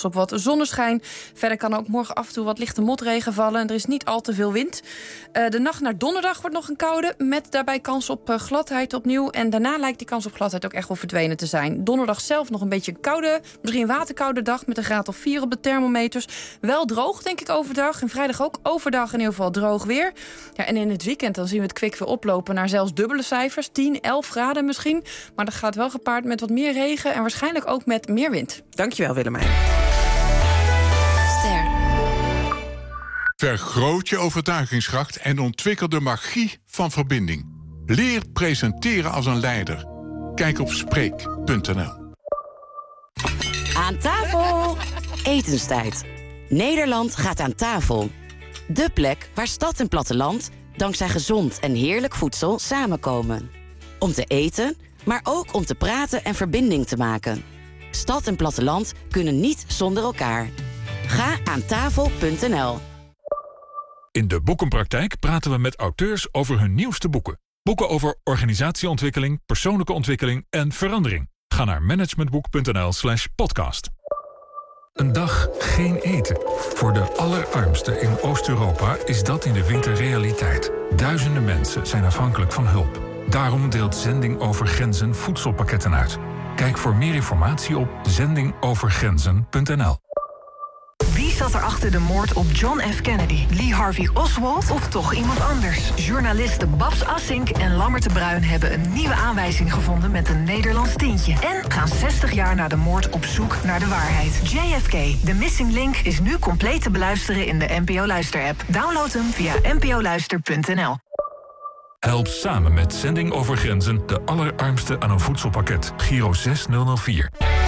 kans op wat zonneschijn. Verder kan ook morgen af en toe wat lichte motregen vallen. En er is niet al te veel wind. Uh, de nacht naar donderdag wordt nog een koude, met daarbij kans op uh, gladheid opnieuw. En daarna lijkt die kans op gladheid ook echt wel verdwenen te zijn. Donderdag zelf nog een beetje koude, misschien een waterkoude dag met een graad of vier op de thermometers. Wel droog, denk ik, overdag. En vrijdag ook overdag in ieder geval droog weer. Ja, en in het weekend dan zien we het kwik weer oplopen naar zelfs dubbele cijfers. tien, elf graden misschien. Maar dat gaat wel gepaard met wat meer regen en waarschijnlijk ook met meer wind. Dankjewel, Willemijn. Ster. Vergroot je overtuigingskracht en ontwikkel de magie van verbinding. Leer presenteren als een leider. Kijk op spreek punt n l. Aan tafel! Etenstijd. Nederland gaat aan tafel. De plek waar stad en platteland dankzij gezond en heerlijk voedsel samenkomen. Om te eten, maar ook om te praten en verbinding te maken. Stad en platteland kunnen niet zonder elkaar. Ga aan tafel punt n l. In de Boekenpraktijk praten we met auteurs over hun nieuwste boeken. Boeken over organisatieontwikkeling, persoonlijke ontwikkeling en verandering. Ga naar managementboek punt n l slash podcast. Een dag geen eten. Voor de allerarmsten in Oost-Europa is dat in de winter realiteit. Duizenden mensen zijn afhankelijk van hulp. Daarom deelt Zending Over Grenzen voedselpakketten uit. Kijk voor meer informatie op zending over grenzen punt n l. Wie zat er achter de moord op John F. Kennedy? Lee Harvey Oswald of toch iemand anders? Journalisten Babs Assink en Lammert de Bruin hebben een nieuwe aanwijzing gevonden met een Nederlands tintje. En gaan zestig jaar na de moord op zoek naar de waarheid. J F K, The Missing Link, is nu compleet te beluisteren in de N P O Luister-app. Download hem via n p o luister punt n l. Help samen met Zending Over Grenzen de allerarmsten aan een voedselpakket. Giro zes nul nul vier.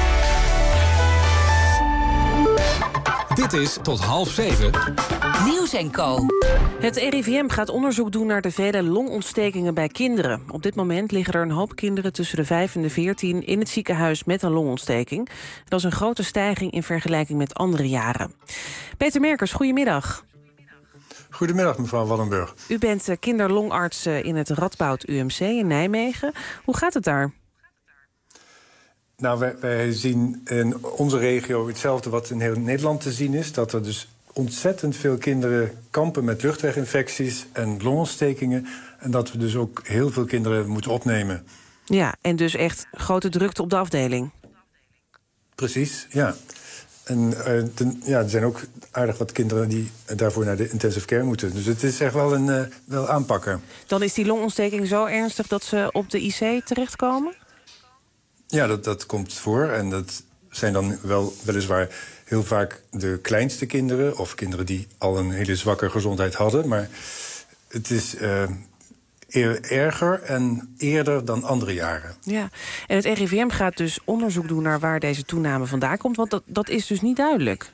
Dit is tot half zeven. Nieuws en Co. Het R I V M gaat onderzoek doen naar de vele longontstekingen bij kinderen. Op dit moment liggen er een hoop kinderen tussen de vijf en de veertien... in het ziekenhuis met een longontsteking. Dat is een grote stijging in vergelijking met andere jaren. Peter Merkers, goedemiddag. Goedemiddag, mevrouw Wallenburg. U bent kinderlongarts in het Radboud U M C in Nijmegen. Hoe gaat het daar? Nou, wij, wij zien in onze regio hetzelfde wat in heel Nederland te zien is. Dat er dus ontzettend veel kinderen kampen met luchtweginfecties en longontstekingen. En dat we dus ook heel veel kinderen moeten opnemen. Ja, en dus echt grote drukte op de afdeling. Precies, ja. En uh, ten, ja, er zijn ook aardig wat kinderen die daarvoor naar de intensive care moeten. Dus het is echt wel een uh, wel aanpakken. Dan is die longontsteking zo ernstig dat ze op de I C terechtkomen? Ja, dat, dat komt voor. En dat zijn dan wel weliswaar heel vaak de kleinste kinderen, of kinderen die al een hele zwakke gezondheid hadden. Maar het is uh, erger en eerder dan andere jaren. Ja, en het R I V M gaat dus onderzoek doen naar waar deze toename vandaan komt. Want dat, dat is dus niet duidelijk.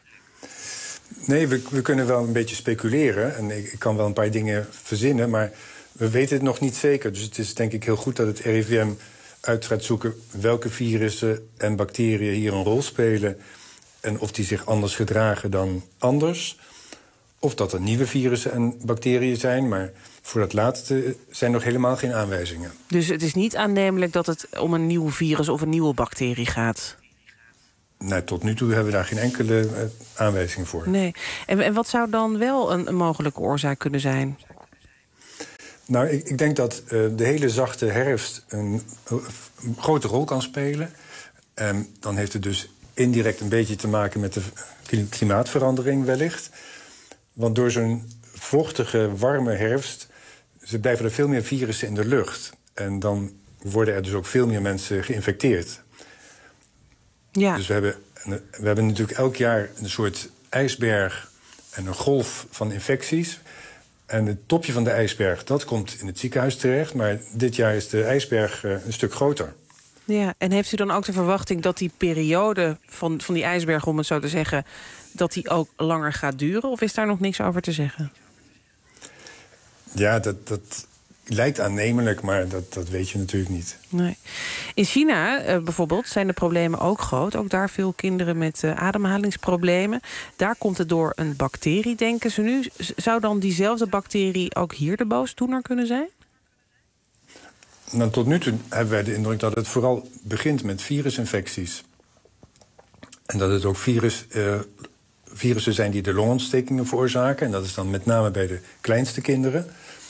Nee, we, we kunnen wel een beetje speculeren. En ik, ik kan wel een paar dingen verzinnen, maar we weten het nog niet zeker. Dus het is denk ik heel goed dat het R I V M uit gaat zoeken welke virussen en bacteriën hier een rol spelen en of die zich anders gedragen dan anders. Of dat er nieuwe virussen en bacteriën zijn, maar voor dat laatste zijn nog helemaal geen aanwijzingen. Dus het is niet aannemelijk dat het om een nieuw virus of een nieuwe bacterie gaat? Nee, tot nu toe hebben we daar geen enkele uh, aanwijzing voor. Nee. En, en wat zou dan wel een, een mogelijke oorzaak kunnen zijn? Nou, ik, ik denk dat uh, de hele zachte herfst een, een grote rol kan spelen. En dan heeft het dus indirect een beetje te maken met de klimaatverandering wellicht. Want door zo'n vochtige, warme herfst ze blijven er veel meer virussen in de lucht. En dan worden er dus ook veel meer mensen geïnfecteerd. Ja. Dus we hebben, we hebben natuurlijk elk jaar een soort ijsberg en een golf van infecties. En het topje van de ijsberg, dat komt in het ziekenhuis terecht. Maar dit jaar is de ijsberg uh, een stuk groter. Ja, en heeft u dan ook de verwachting dat die periode van, van die ijsberg, om het zo te zeggen, dat die ook langer gaat duren? Of is daar nog niks over te zeggen? Ja, dat, dat lijkt aannemelijk, maar dat, dat weet je natuurlijk niet. Nee. In China uh, bijvoorbeeld zijn de problemen ook groot. Ook daar veel kinderen met uh, ademhalingsproblemen. Daar komt het door een bacterie, denken ze nu. Zou dan diezelfde bacterie ook hier de boosdoener kunnen zijn? Nou, tot nu toe hebben wij de indruk dat het vooral begint met virusinfecties. En dat het ook virus, uh, virussen zijn die de longontstekingen veroorzaken. En dat is dan met name bij de kleinste kinderen.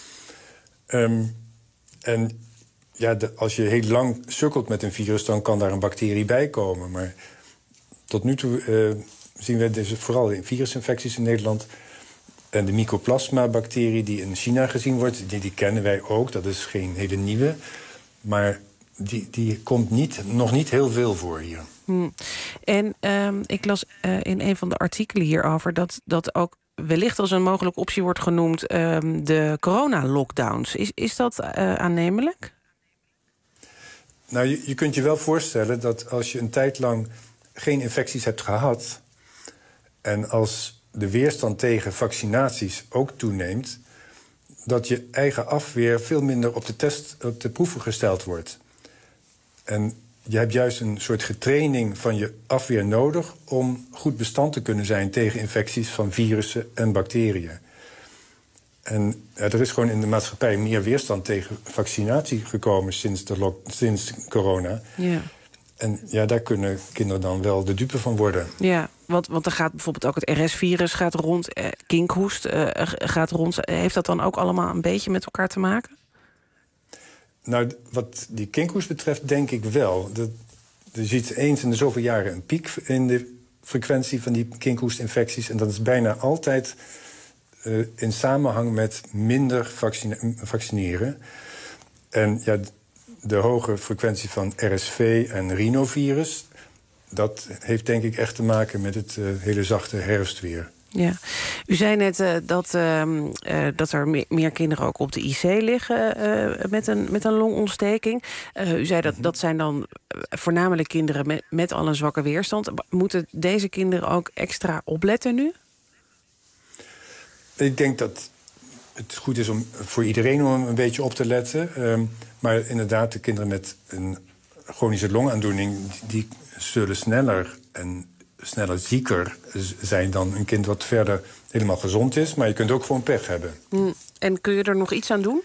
Um, en ja, de, als je heel lang sukkelt met een virus, dan kan daar een bacterie bij komen. Maar tot nu toe uh, zien we dus vooral in virusinfecties in Nederland. En de mycoplasma-bacterie die in China gezien wordt, die, die kennen wij ook. Dat is geen hele nieuwe. Maar die, die komt niet, nog niet heel veel voor hier. Hmm. En um, ik las uh, in een van de artikelen hierover dat, dat ook wellicht als een mogelijke optie wordt genoemd um, de corona-lockdowns. Is, is dat uh, aannemelijk? Nou, je, je kunt je wel voorstellen dat als je een tijd lang geen infecties hebt gehad en als de weerstand tegen vaccinaties ook toeneemt, dat je eigen afweer veel minder op de test, op de proeven gesteld wordt. En je hebt juist een soort getraining van je afweer nodig om goed bestand te kunnen zijn tegen infecties van virussen en bacteriën. En ja, er is gewoon in de maatschappij meer weerstand tegen vaccinatie gekomen sinds, de lock, sinds corona. Ja. En ja, daar kunnen kinderen dan wel de dupe van worden. Ja, want, want er gaat bijvoorbeeld ook het R S-virus gaat rond, eh, kinkhoest eh, gaat rond. Heeft dat dan ook allemaal een beetje met elkaar te maken? Nou, wat die kinkhoest betreft denk ik wel. Dat, je ziet eens in de zoveel jaren een piek in de frequentie van die kinkhoestinfecties. En dat is bijna altijd uh, in samenhang met minder vaccine- vaccineren. En ja, de hoge frequentie van R S V en rhinovirus, dat heeft denk ik echt te maken met het uh, hele zachte herfstweer. Ja, u zei net uh, dat, uh, uh, dat er me- meer kinderen ook op de I C liggen uh, met, een, met een longontsteking. Uh, u zei dat dat zijn dan voornamelijk kinderen met, met al een zwakke weerstand. Moeten deze kinderen ook extra opletten nu? Ik denk dat het goed is om voor iedereen om een beetje op te letten. Um, maar inderdaad, de kinderen met een chronische longaandoening, die zullen sneller en sneller zieker zijn dan een kind wat verder helemaal gezond is. Maar je kunt ook gewoon pech hebben. Mm. En kun je er nog iets aan doen?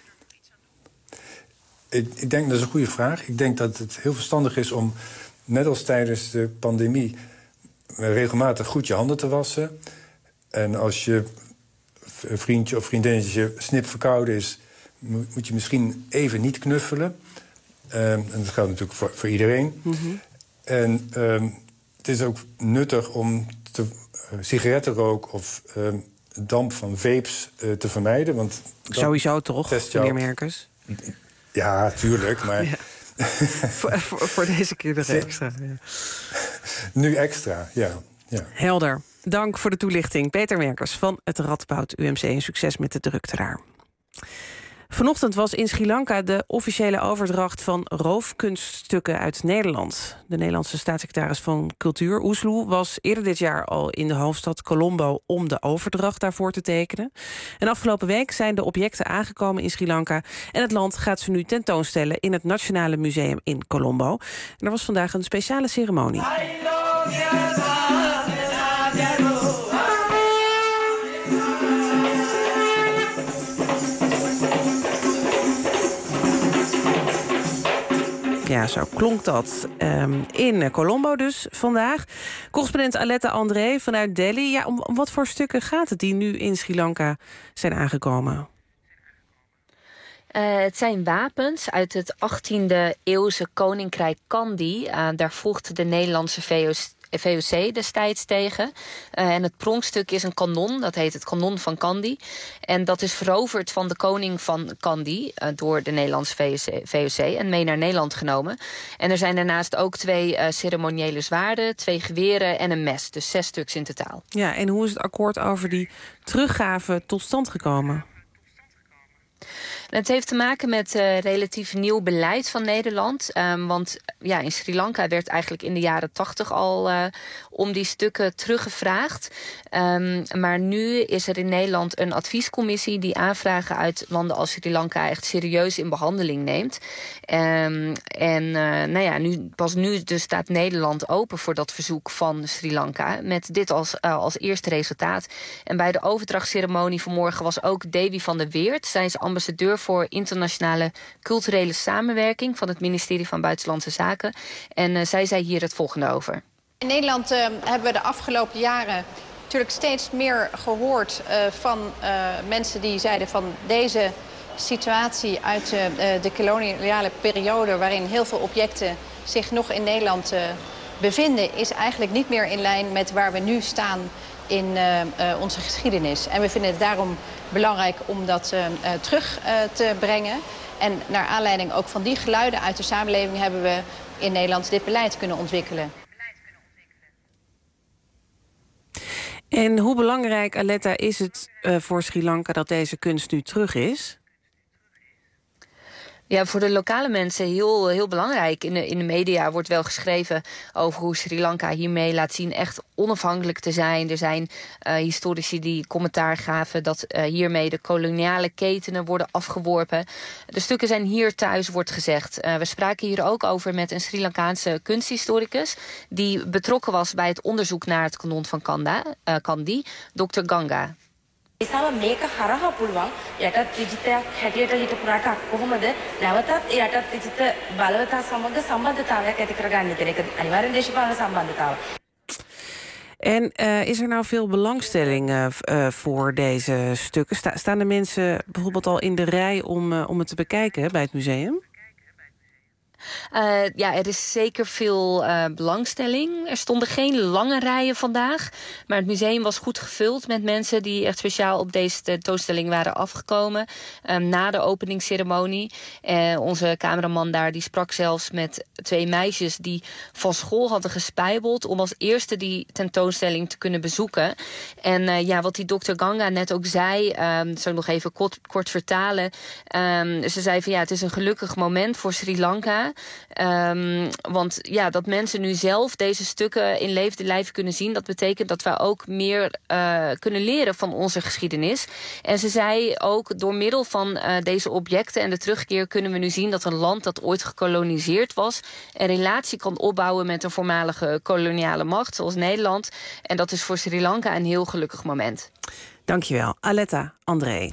Ik, ik denk, dat is een goede vraag. Ik denk dat het heel verstandig is om, net als tijdens de pandemie, regelmatig goed je handen te wassen. En als je een vriendje of vriendinnetje snip verkouden is, moet je misschien even niet knuffelen. Uh, en dat geldt natuurlijk voor, voor iedereen. Mm-hmm. En uh, het is ook nuttig om te, uh, sigarettenrook of uh, damp van vapes uh, te vermijden. Want sowieso toch, meneer Merkens? Ja, tuurlijk, maar ja. voor, voor, voor deze keer nog extra. Ja. Nu extra, ja, ja. Helder. Dank voor de toelichting. Peter Merkens van het Radboud U M C. En succes met de drukte daar. Vanochtend was in Sri Lanka de officiële overdracht van roofkunststukken uit Nederland. De Nederlandse staatssecretaris van Cultuur, Oesloe, was eerder dit jaar al in de hoofdstad Colombo om de overdracht daarvoor te tekenen. En afgelopen week zijn de objecten aangekomen in Sri Lanka en het land gaat ze nu tentoonstellen in het Nationale Museum in Colombo. En er was vandaag een speciale ceremonie. Ja, zo klonk dat um, in Colombo dus vandaag. Correspondent Aletta André vanuit Delhi. Ja, om, om wat voor stukken gaat het die nu in Sri Lanka zijn aangekomen? Uh, het zijn wapens uit het achttiende eeuwse koninkrijk Kandy. Uh, daar vocht de Nederlandse V O C destijds tegen. Uh, en het pronkstuk is een kanon, dat heet het kanon van Kandy. En dat is veroverd van de koning van Kandy uh, door de Nederlandse V O C en mee naar Nederland genomen. En er zijn daarnaast ook twee uh, ceremoniële zwaarden, twee geweren en een mes. Dus zes stuks in totaal. Ja, en hoe is het akkoord over die teruggave tot stand gekomen? Het heeft te maken met uh, relatief nieuw beleid van Nederland. Um, want ja, in Sri Lanka werd eigenlijk in de jaren tachtig al uh, om die stukken teruggevraagd. Um, maar nu is er in Nederland een adviescommissie die aanvragen uit landen als Sri Lanka echt serieus in behandeling neemt. Um, en uh, nou ja, nu, pas nu dus staat Nederland open voor dat verzoek van Sri Lanka. Met dit als, uh, als eerste resultaat. En bij de overdrachtsceremonie vanmorgen was ook Devi van der Weert. Zij is ambassadeur voor internationale culturele samenwerking van het ministerie van Buitenlandse Zaken. En uh, zij zei hier het volgende over. In Nederland uh, hebben we de afgelopen jaren natuurlijk steeds meer gehoord uh, van uh, mensen die zeiden van deze situatie uit uh, de koloniale periode waarin heel veel objecten zich nog in Nederland uh, bevinden, is eigenlijk niet meer in lijn met waar we nu staan in uh, uh, onze geschiedenis. En we vinden het daarom belangrijk om dat uh, uh, terug uh, te brengen. En naar aanleiding ook van die geluiden uit de samenleving hebben we in Nederland dit beleid kunnen ontwikkelen. En hoe belangrijk, Aletta, is het uh, voor Sri Lanka dat deze kunst nu terug is? Ja, voor de lokale mensen heel, heel belangrijk. In de, in de media wordt wel geschreven over hoe Sri Lanka hiermee laat zien echt onafhankelijk te zijn. Er zijn uh, historici die commentaar gaven dat uh, hiermee de koloniale ketenen worden afgeworpen. De stukken zijn hier thuis, wordt gezegd. Uh, we spraken hier ook over met een Sri Lankaanse kunsthistoricus die betrokken was bij het onderzoek naar het kanon van Kanda, uh, Kandy, dokter Ganga. ඒසාව මේක හරහා පුළුවන් යටත් විජිතයක් හැටියට හිටපු රටක් කොහොමද නැවතත් ඒ යටත් විජිත බලවතා සමග සම්බන්ධතාවයක් ඇති කරගන්නේ කියන එක අනිවාර්යෙන් දේශපාලන සම්බන්ධතාව. En uh, is er nou veel belangstelling uh, uh, voor deze stukken? Sta, staan de mensen bijvoorbeeld al in de rij om, uh, om het te bekijken bij het museum? Uh, ja, er is zeker veel uh, belangstelling. Er stonden geen lange rijen vandaag. Maar het museum was goed gevuld met mensen die echt speciaal op deze tentoonstelling waren afgekomen. Um, na de openingsceremonie. Uh, onze cameraman daar die sprak zelfs met twee meisjes die van school hadden gespijbeld om als eerste die tentoonstelling te kunnen bezoeken. En uh, ja, wat die dokter Ganga net ook zei, um, zal ik nog even kort, kort vertalen. Um, ze zei van ja, het is een gelukkig moment voor Sri Lanka. Um, want ja, dat mensen nu zelf deze stukken in levende lijf kunnen zien, dat betekent dat wij ook meer uh, kunnen leren van onze geschiedenis. En ze zei ook, door middel van uh, deze objecten en de terugkeer kunnen we nu zien dat een land dat ooit gekoloniseerd was een relatie kan opbouwen met een voormalige koloniale macht, zoals Nederland. En dat is voor Sri Lanka een heel gelukkig moment. Dankjewel, Aletta André.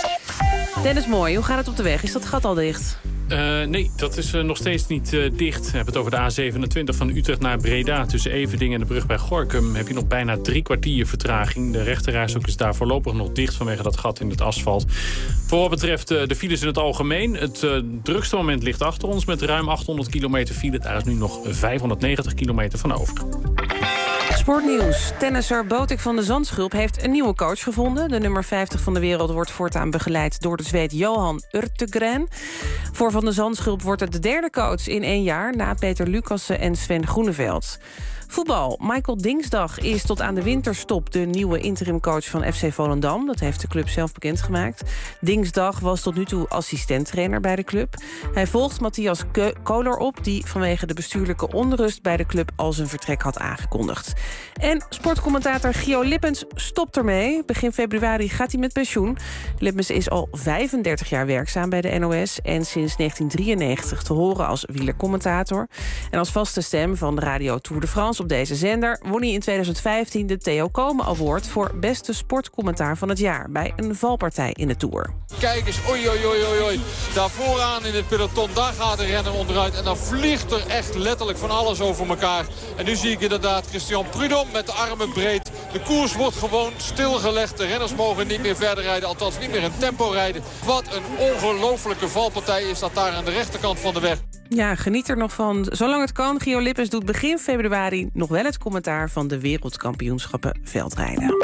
Dennis Mooi, hoe gaat het op de weg? Is dat gat al dicht? Uh, nee, dat is uh, nog steeds niet uh, dicht. We hebben het over de A zevenentwintig van Utrecht naar Breda. Tussen Everdingen en de brug bij Gorinchem heb je nog bijna drie kwartier vertraging. De rechterrijstrook is daar voorlopig nog dicht vanwege dat gat in het asfalt. Voor wat betreft uh, de files in het algemeen. Het uh, drukste moment ligt achter ons met ruim achthonderd kilometer file. Daar is nu nog vijfhonderdnegentig kilometer van over. Sportnieuws. Tennisser Botik van de Zandschulp heeft een nieuwe coach gevonden. De nummer vijftig van de wereld wordt voortaan begeleid door de Zweed Johan Urtegren. Voor Van de Zandschulp wordt het de derde coach in één jaar, na Peter Lucassen en Sven Groeneveld. Voetbal. Michael Dingsdag is tot aan de winterstop de nieuwe interimcoach van F C Volendam. Dat heeft de club zelf bekendgemaakt. Dingsdag was tot nu toe assistenttrainer bij de club. Hij volgt Matthias Koller op, die vanwege de bestuurlijke onrust bij de club al zijn vertrek had aangekondigd. En sportcommentator Gio Lippens stopt ermee. Begin februari gaat hij met pensioen. Lippens is al vijfendertig jaar werkzaam bij de N O S en sinds negentien drieënnegentig te horen als wielercommentator. En als vaste stem van de Radio Tour de France op deze zender won hij in tweeduizend vijftien de Theo Komen Award voor beste sportcommentaar van het jaar bij een valpartij in de Tour. Kijk eens, oei oei oei oei oei. Daar vooraan in het peloton, daar gaat de renner onderuit. En dan vliegt er echt letterlijk van alles over elkaar. En nu zie ik inderdaad Christian Prudhomme met de armen breed. De koers wordt gewoon stilgelegd. De renners mogen niet meer verder rijden, althans niet meer in tempo rijden. Wat een ongelofelijke valpartij is dat daar aan de rechterkant van de weg. Ja, geniet er nog van. Zolang het kan, Gio Lippens doet begin februari nog wel het commentaar van de wereldkampioenschappen veldrijden.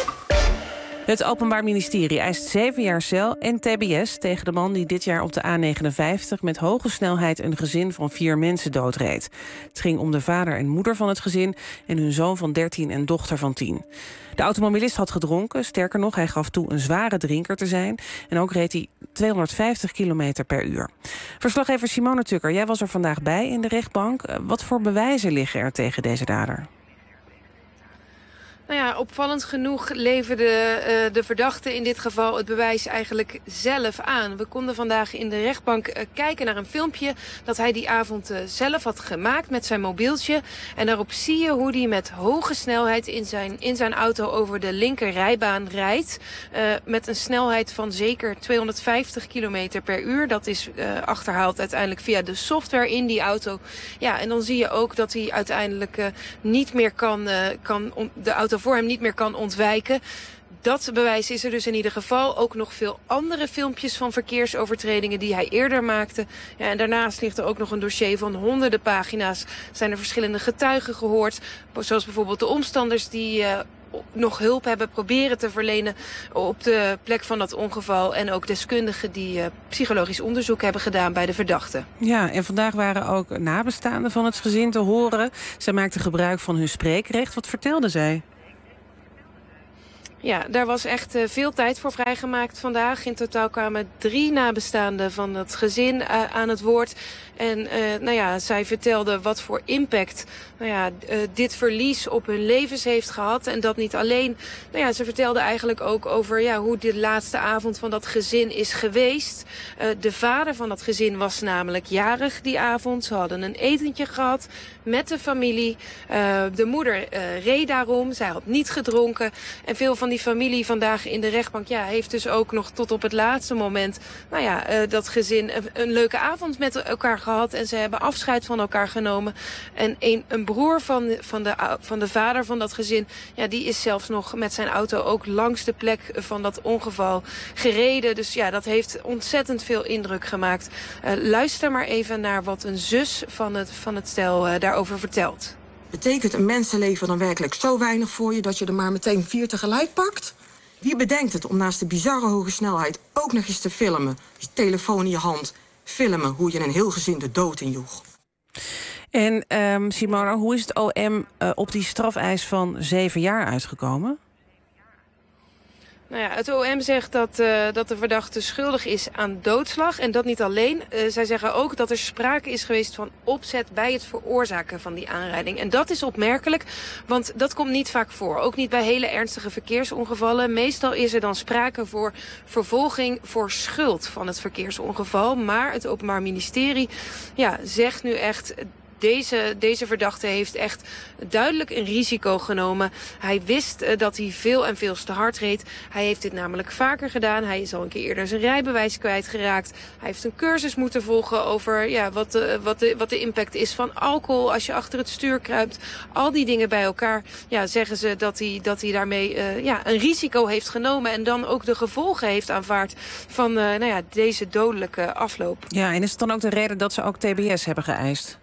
Het Openbaar Ministerie eist zeven jaar cel en T B S tegen de man die dit jaar op de A negenenvijftig met hoge snelheid een gezin van vier mensen doodreed. Het ging om de vader en moeder van het gezin en hun zoon van dertien en dochter van tien. De automobilist had gedronken, sterker nog, hij gaf toe een zware drinker te zijn. En ook reed hij tweehonderdvijftig kilometer per uur. Verslaggever Simone Tukker, jij was er vandaag bij in de rechtbank. Wat voor bewijzen liggen er tegen deze dader? Nou ja, opvallend genoeg leverde uh, de verdachte in dit geval het bewijs eigenlijk zelf aan. We konden vandaag in de rechtbank uh, kijken naar een filmpje dat hij die avond uh, zelf had gemaakt met zijn mobieltje. En daarop zie je hoe hij met hoge snelheid in zijn, in zijn auto over de linker rijbaan rijdt. Uh, met een snelheid van zeker tweehonderdvijftig kilometer per uur. Dat is uh, achterhaald uiteindelijk via de software in die auto. Ja, en dan zie je ook dat hij uiteindelijk uh, niet meer kan, uh, kan on- de auto voor hem niet meer kan ontwijken. Dat bewijs is er dus in ieder geval. Ook nog veel andere filmpjes van verkeersovertredingen die hij eerder maakte. Ja, en daarnaast ligt er ook nog een dossier van honderden pagina's. Zijn er verschillende getuigen gehoord. Zoals bijvoorbeeld de omstanders die uh, nog hulp hebben proberen te verlenen op de plek van dat ongeval. En ook deskundigen die uh, psychologisch onderzoek hebben gedaan bij de verdachte. Ja, en vandaag waren ook nabestaanden van het gezin te horen. Zij maakten gebruik van hun spreekrecht. Wat vertelden zij? Ja, daar was echt uh, veel tijd voor vrijgemaakt vandaag. In totaal kwamen drie nabestaanden van het gezin uh, aan het woord. En uh, nou ja, zij vertelden wat voor impact nou ja, uh, dit verlies op hun levens heeft gehad. En dat niet alleen. Nou ja, ze vertelden eigenlijk ook over ja, hoe de laatste avond van dat gezin is geweest. Uh, de vader van dat gezin was namelijk jarig die avond. Ze hadden een etentje gehad met de familie. Uh, de moeder uh, reed daarom. Zij had niet gedronken. En veel van die familie vandaag in de rechtbank ja, heeft dus ook nog tot op het laatste moment nou ja, uh, dat gezin een, een leuke avond met elkaar gehad. En ze hebben afscheid van elkaar genomen. En een, een broer van, van, de, van de vader van dat gezin, ja, die is zelfs nog met zijn auto ook langs de plek van dat ongeval gereden. Dus ja, dat heeft ontzettend veel indruk gemaakt. Uh, luister maar even naar wat een zus van het, van het stel uh, daarover vertelt. Betekent een mensenleven dan werkelijk zo weinig voor je dat je er maar meteen vier tegelijk pakt? Wie bedenkt het om naast de bizarre hoge snelheid ook nog eens te filmen? Je telefoon in je hand, filmen hoe je een heel gezin de dood injoeg. En um, Simona, hoe is het O M uh, op die strafeis van zeven jaar uitgekomen? Nou ja, het O M zegt dat, uh, dat de verdachte schuldig is aan doodslag. En dat niet alleen. Uh, zij zeggen ook dat er sprake is geweest van opzet bij het veroorzaken van die aanrijding. En dat is opmerkelijk, want dat komt niet vaak voor. Ook niet bij hele ernstige verkeersongevallen. Meestal is er dan sprake voor vervolging voor schuld van het verkeersongeval. Maar het Openbaar Ministerie ja, zegt nu echt... Deze, deze verdachte heeft echt duidelijk een risico genomen. Hij wist uh, dat hij veel en veel te hard reed. Hij heeft dit namelijk vaker gedaan. Hij is al een keer eerder zijn rijbewijs kwijtgeraakt. Hij heeft een cursus moeten volgen over ja, wat, de, wat, de, wat de impact is van alcohol als je achter het stuur kruipt. Al die dingen bij elkaar ja, zeggen ze dat hij, dat hij daarmee uh, ja, een risico heeft genomen. En dan ook de gevolgen heeft aanvaard van uh, nou ja, deze dodelijke afloop. Ja, en is het dan ook de reden dat ze ook T B S hebben geëist?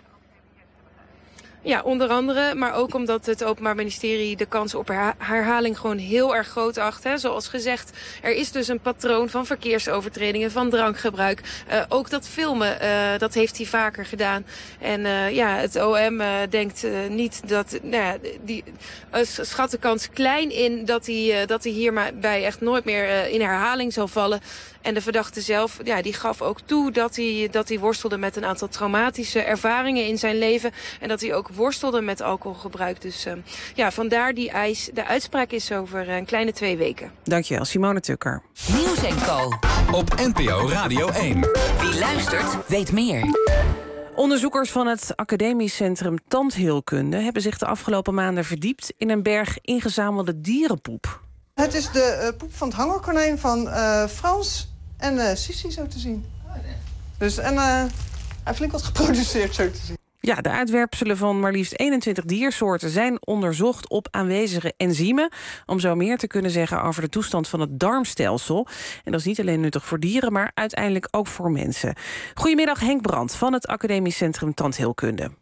Ja, onder andere, maar ook omdat het Openbaar Ministerie de kans op herha- herhaling gewoon heel erg groot acht. Hè. Zoals gezegd, er is dus een patroon van verkeersovertredingen, van drankgebruik. Uh, ook dat filmen, uh, dat heeft hij vaker gedaan. En uh, ja, het O M uh, denkt uh, niet dat, nou ja, die uh, schat de kans klein in dat hij, uh, dat hij hierbij echt nooit meer uh, in herhaling zal vallen. En de verdachte zelf, ja, die gaf ook toe dat hij, dat hij worstelde met een aantal traumatische ervaringen in zijn leven. En dat hij ook worstelde met alcoholgebruik. Dus uh, ja, vandaar die eis. De uitspraak is over een kleine twee weken. Dankjewel, Simone Tukker. Nieuws en Co. Op N P O Radio één. Wie luistert, weet meer. Onderzoekers van het Academisch Centrum Tandheelkunde hebben zich de afgelopen maanden verdiept in een berg ingezamelde dierenpoep. Het is de uh, poep van het hangerkonijn van uh, Frans en uh, Sissi, zo te zien. Dus, en uh, hij heeft flink wat geproduceerd, zo te zien. Ja, de uitwerpselen van maar liefst eenentwintig diersoorten zijn onderzocht op aanwezige enzymen, om zo meer te kunnen zeggen over de toestand van het darmstelsel. En dat is niet alleen nuttig voor dieren, maar uiteindelijk ook voor mensen. Goedemiddag, Henk Brandt van het Academisch Centrum Tandheelkunde.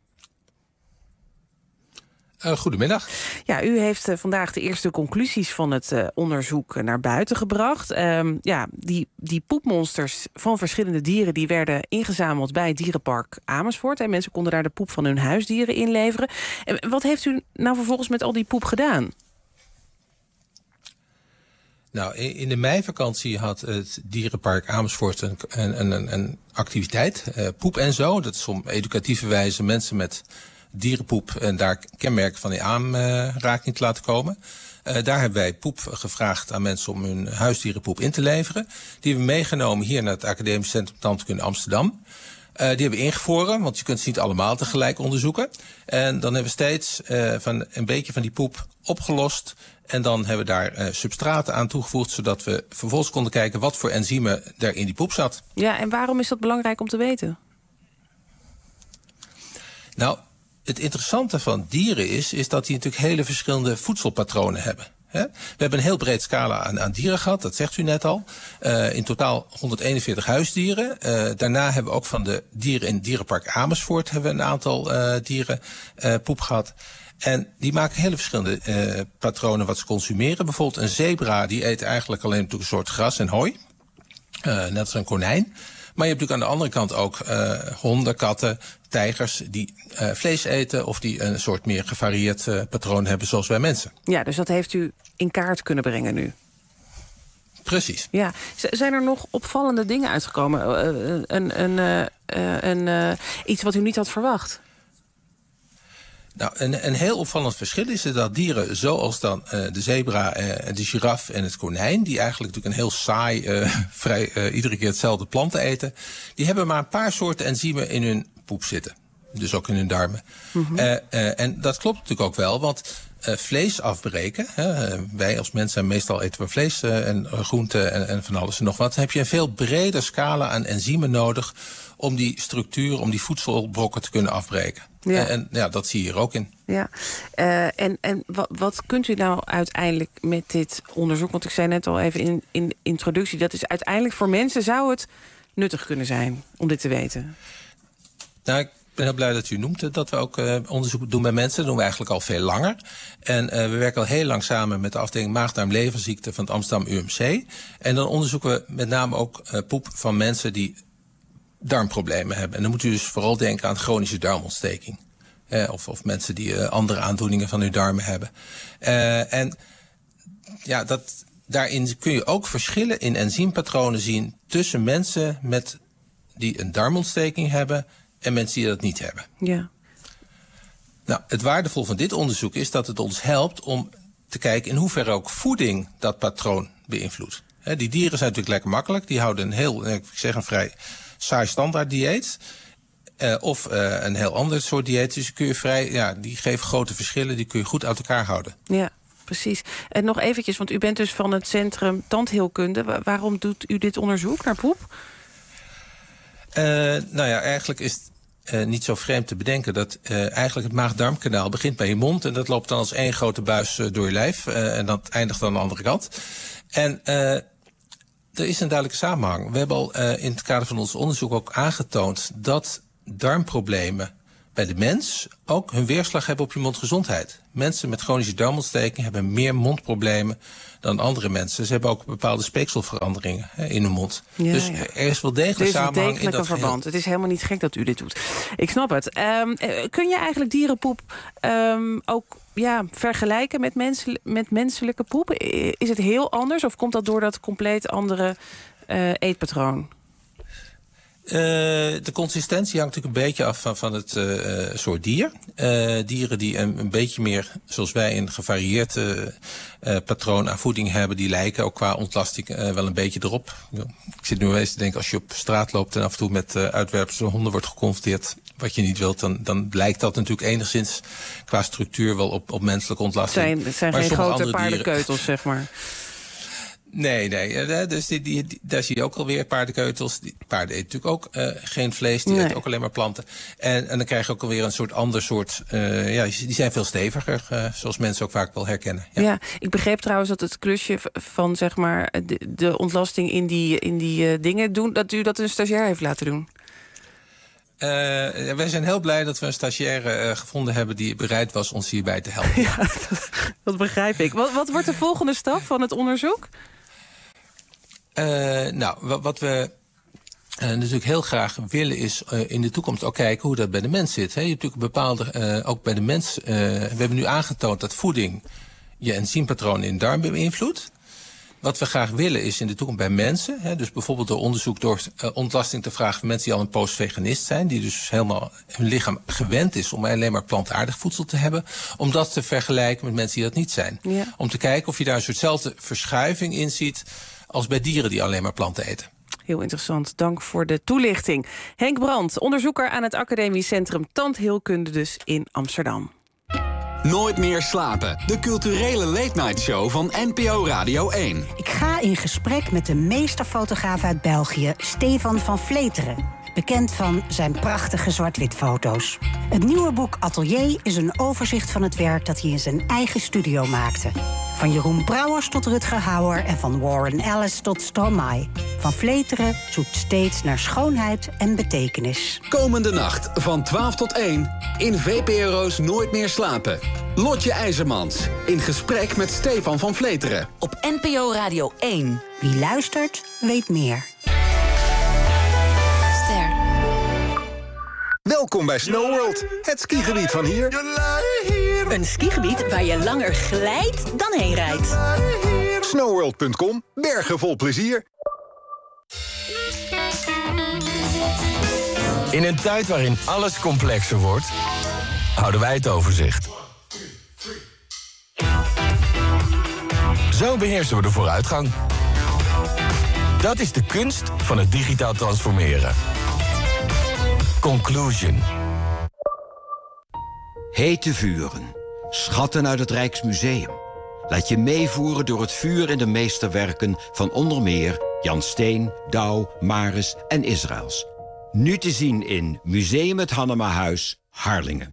Uh, goedemiddag. Ja, u heeft uh, vandaag de eerste conclusies van het uh, onderzoek uh, naar buiten gebracht. Um, ja, die, die poepmonsters van verschillende dieren die werden ingezameld bij het dierenpark Amersfoort. En mensen konden daar de poep van hun huisdieren inleveren. En wat heeft u nou vervolgens met al die poep gedaan? Nou, in de meivakantie had het dierenpark Amersfoort een, een, een, een activiteit, uh, Poep en Zo. Dat is om educatieve wijze mensen met dierenpoep en daar kenmerken van die aanraking te laten komen. Uh, daar hebben wij poep gevraagd aan mensen om hun huisdierenpoep in te leveren. Die hebben we meegenomen hier naar het Academisch Centrum Tandheelkunde Amsterdam. Uh, die hebben we ingevroren, want je kunt ze niet allemaal tegelijk onderzoeken. En dan hebben we steeds uh, van een beetje van die poep opgelost. En dan hebben we daar uh, substraten aan toegevoegd, zodat we vervolgens konden kijken wat voor enzymen er in die poep zat. Ja, en waarom is dat belangrijk om te weten? Nou, het interessante van dieren is, is dat die natuurlijk hele verschillende voedselpatronen hebben. He? We hebben een heel breed scala aan, aan dieren gehad, dat zegt u net al. Uh, in totaal honderdeenenveertig huisdieren. Uh, daarna hebben we ook van de dieren in het dierenpark Amersfoort hebben we een aantal uh, dieren uh, poep gehad. En die maken hele verschillende uh, patronen wat ze consumeren. Bijvoorbeeld een zebra, die eet eigenlijk alleen natuurlijk een soort gras en hooi. Uh, net als een konijn. Maar je hebt natuurlijk aan de andere kant ook uh, honden, katten, tijgers die uh, vlees eten of die een soort meer gevarieerd uh, patroon hebben zoals wij mensen. Ja, dus dat heeft u in kaart kunnen brengen nu. Precies. Ja. Z- zijn er nog opvallende dingen uitgekomen? Uh, een, een, uh, uh, een, uh, iets wat u niet had verwacht? Nou, een, een heel opvallend verschil is dat dieren zoals dan uh, de zebra, uh, de giraf en het konijn, die eigenlijk natuurlijk een heel saai, uh, vrij uh, iedere keer hetzelfde planten eten, die hebben maar een paar soorten enzymen in hun poep zitten. Dus ook in hun darmen. Mm-hmm. Uh, uh, en dat klopt natuurlijk ook wel, want uh, vlees afbreken, hè, uh, wij als mensen meestal eten we vlees uh, en uh, groenten en, en van alles en nog wat, dan heb je een veel breder scala aan enzymen nodig om die structuur, om die voedselbrokken te kunnen afbreken. Ja. En, en ja, dat zie je hier ook in. Ja. Uh, en en wat, wat kunt u nou uiteindelijk met dit onderzoek? Want ik zei net al even in, in introductie, dat is uiteindelijk voor mensen zou het nuttig kunnen zijn om dit te weten. Nou, ik ben heel blij dat u noemt dat we ook uh, onderzoek doen bij mensen. Dat doen we eigenlijk al veel langer. En uh, we werken al heel lang samen met de afdeling maag-darm-leverziekten van het Amsterdam U M C. En dan onderzoeken we met name ook uh, poep van mensen die darmproblemen hebben. En dan moet u dus vooral denken aan chronische darmontsteking. Eh, of, of mensen die uh, andere aandoeningen van hun darmen hebben. Uh, en ja, dat, daarin kun je ook verschillen in enzympatronen zien tussen mensen met die een darmontsteking hebben en mensen die dat niet hebben. Ja. Nou, het waardevol van dit onderzoek is dat het ons helpt om te kijken in hoeverre ook voeding dat patroon beïnvloedt. He, die dieren zijn natuurlijk lekker makkelijk. Die houden een heel, ik zeg een vrij saai standaard dieet. Uh, of uh, een heel ander soort dieet. Dus kun je vrij, ja, die geven grote verschillen. Die kun je goed uit elkaar houden. Ja, precies. En nog eventjes, want u bent dus van het Centrum Tandheelkunde. Wa- waarom doet u dit onderzoek naar poep? Uh, nou ja, eigenlijk is het uh, niet zo vreemd te bedenken dat uh, eigenlijk het maag-darmkanaal begint bij je mond. En dat loopt dan als één grote buis uh, door je lijf. Uh, en dat eindigt aan de andere kant. En Uh, er is een duidelijke samenhang. We hebben al uh, in het kader van ons onderzoek ook aangetoond dat darmproblemen bij de mens ook hun weerslag hebben op je mondgezondheid. Mensen met chronische darmontsteking hebben meer mondproblemen dan andere mensen. Ze hebben ook bepaalde speekselveranderingen hè, in hun mond. Ja, dus ja. Er is wel degelijk samenhang. Er is wel degelijk een verband. Het is helemaal niet gek dat u dit doet. Ik snap het. Um, kun je eigenlijk dierenpoep um, ook ja, vergelijken met, mensel- met menselijke poep? Is het heel anders of komt dat door dat compleet andere uh, eetpatroon? Uh, de consistentie hangt natuurlijk een beetje af van, van het uh, soort dier. Uh, dieren die een, een beetje meer, zoals wij, een gevarieerd uh, uh, patroon aan voeding hebben, die lijken ook qua ontlasting uh, wel een beetje erop. Ik zit nu eens te denken, als je op straat loopt en af en toe met uh, uitwerpers honden wordt geconfronteerd, wat je niet wilt, dan, dan lijkt dat natuurlijk enigszins qua structuur wel op, op menselijke ontlasting. Het zijn, het zijn geen grote paardenkeutels, zeg maar. Nee, nee. Dus die, die, die, daar zie je ook alweer paardenkeutels. Die paarden eten natuurlijk ook uh, geen vlees. Die nee. eten ook alleen maar planten. En, en dan krijg je ook alweer een soort ander soort. Uh, ja, die zijn veel steviger, uh, zoals mensen ook vaak wel herkennen. Ja. ja, ik begreep trouwens dat het klusje van zeg maar de, de ontlasting in die, in die uh, dingen doen, dat u dat een stagiair heeft laten doen. Uh, wij zijn heel blij dat we een stagiaire uh, gevonden hebben die bereid was ons hierbij te helpen. Ja, dat, dat begrijp ik. Wat, wat wordt de volgende stap van het onderzoek? Uh, nou, wat, wat we uh, natuurlijk heel graag willen is uh, in de toekomst ook kijken hoe dat bij de mens zit. Hè. Je hebt natuurlijk bepaalde, uh, ook bij de mens, uh, we hebben nu aangetoond dat voeding je enzympatroon in de darm beïnvloedt. Wat we graag willen is in de toekomst bij mensen, hè, dus bijvoorbeeld door onderzoek door uh, ontlasting te vragen van mensen die al een post-veganist zijn, die dus helemaal hun lichaam gewend is om alleen maar plantaardig voedsel te hebben, om dat te vergelijken met mensen die dat niet zijn. Ja. Om te kijken of je daar een soortzelfde verschuiving in ziet als bij dieren die alleen maar planten eten. Heel interessant, dank voor de toelichting. Henk Brandt, onderzoeker aan het Academisch Centrum Tandheelkunde dus in Amsterdam. Nooit meer slapen. De culturele late-night show van N P O Radio één. Ik ga in gesprek met de meesterfotograaf uit België, Stefan van Vleteren. Bekend van zijn prachtige zwart-wit foto's. Het nieuwe boek Atelier is een overzicht van het werk dat hij in zijn eigen studio maakte. Van Jeroen Brouwers tot Rutger Hauer en van Warren Ellis tot Stromae. Van Vleteren zoekt steeds naar schoonheid en betekenis. Komende nacht van twaalf tot één in V P R O's Nooit meer slapen. Lotje IJzermans in gesprek met Stefan van Vleteren. Op N P O Radio één. Wie luistert, weet meer. Welkom bij Snow World, het skigebied van hier. Een skigebied waar je langer glijdt dan heen rijdt. snowworld punt com, bergen vol plezier. In een tijd waarin alles complexer wordt, houden wij het overzicht. Zo beheersen we de vooruitgang. Dat is de kunst van het digitaal transformeren. Conclusion. Hete vuren. Schatten uit het Rijksmuseum. Laat je meevoeren door het vuur en de meesterwerken van onder meer Jan Steen, Douw, Maris en Israëls. Nu te zien in Museum het Hannemahuis, Harlingen.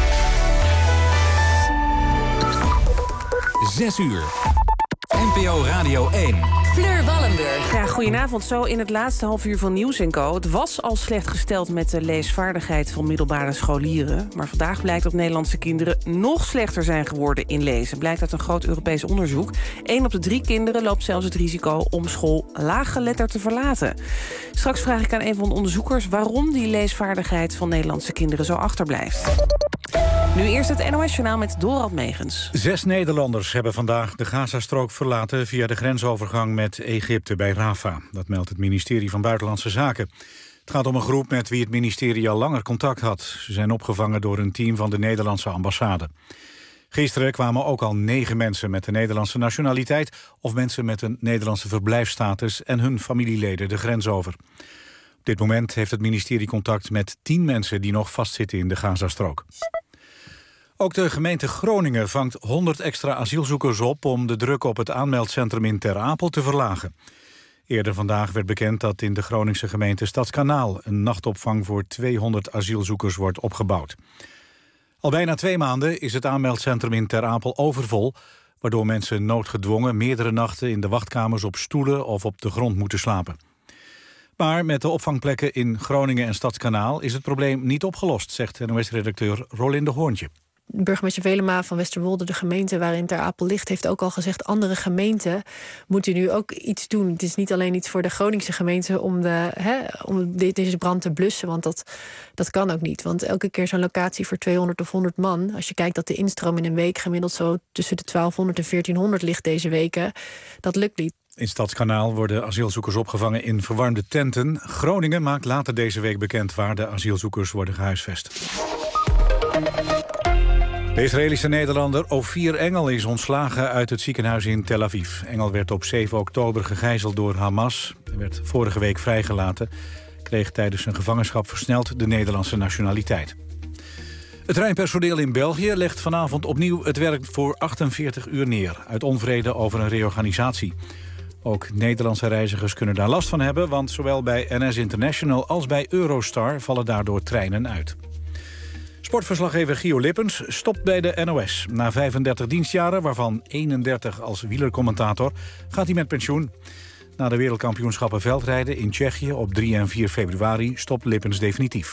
Zes uur. N P O Radio één. Fleur Wallenburg. Ja, goedenavond. Zo in het laatste half uur van Nieuws en Co. Het was al slecht gesteld met de leesvaardigheid van middelbare scholieren. Maar vandaag blijkt dat Nederlandse kinderen nog slechter zijn geworden in lezen. Blijkt uit een groot Europees onderzoek. Eén op de drie kinderen loopt zelfs het risico om school laaggeletterd te verlaten. Straks vraag ik aan een van de onderzoekers waarom die leesvaardigheid van Nederlandse kinderen zo achterblijft. Nu eerst het N O S-journaal met Dorald Megens. Zes Nederlanders hebben vandaag de Gazastrook verlaten via de grensovergang met Egypte bij Rafah. Dat meldt het ministerie van Buitenlandse Zaken. Het gaat om een groep met wie het ministerie al langer contact had. Ze zijn opgevangen door een team van de Nederlandse ambassade. Gisteren kwamen ook al negen mensen met de Nederlandse nationaliteit of mensen met een Nederlandse verblijfsstatus en hun familieleden de grens over. Op dit moment heeft het ministerie contact met tien mensen die nog vastzitten in de Gazastrook. Ook de gemeente Groningen vangt honderd extra asielzoekers op om de druk op het aanmeldcentrum in Ter Apel te verlagen. Eerder vandaag werd bekend dat in de Groningse gemeente Stadskanaal een nachtopvang voor tweehonderd asielzoekers wordt opgebouwd. Al bijna twee maanden is het aanmeldcentrum in Ter Apel overvol, waardoor mensen noodgedwongen meerdere nachten in de wachtkamers op stoelen of op de grond moeten slapen. Maar met de opvangplekken in Groningen en Stadskanaal is het probleem niet opgelost, zegt N O S-redacteur Rolinde Hoorntje. Burgemeester Velema van Westerwolde, de gemeente waarin Ter Apel ligt, heeft ook al gezegd, andere gemeenten moeten nu ook iets doen. Het is niet alleen iets voor de Groningse gemeente om, de, hè, om deze brand te blussen, want dat, dat kan ook niet. Want elke keer zo'n locatie voor tweehonderd of honderd man, als je kijkt dat de instroom in een week gemiddeld zo tussen de twaalfhonderd en veertienhonderd ligt deze weken, dat lukt niet. In Stadskanaal worden asielzoekers opgevangen in verwarmde tenten. Groningen maakt later deze week bekend waar de asielzoekers worden gehuisvest. De Israëlische Nederlander Ofir Engel is ontslagen uit het ziekenhuis in Tel Aviv. Engel werd op zeven oktober gegijzeld door Hamas. Hij werd vorige week vrijgelaten. Kreeg tijdens zijn gevangenschap versneld de Nederlandse nationaliteit. Het treinpersoneel in België legt vanavond opnieuw het werk voor achtenveertig uur neer, uit onvrede over een reorganisatie. Ook Nederlandse reizigers kunnen daar last van hebben, want zowel bij N S International als bij Eurostar vallen daardoor treinen uit. Sportverslaggever Gio Lippens stopt bij de N O S. Na vijfendertig dienstjaren, waarvan eenendertig als wielercommentator, gaat hij met pensioen. Na de wereldkampioenschappen veldrijden in Tsjechië op drie en vier februari stopt Lippens definitief.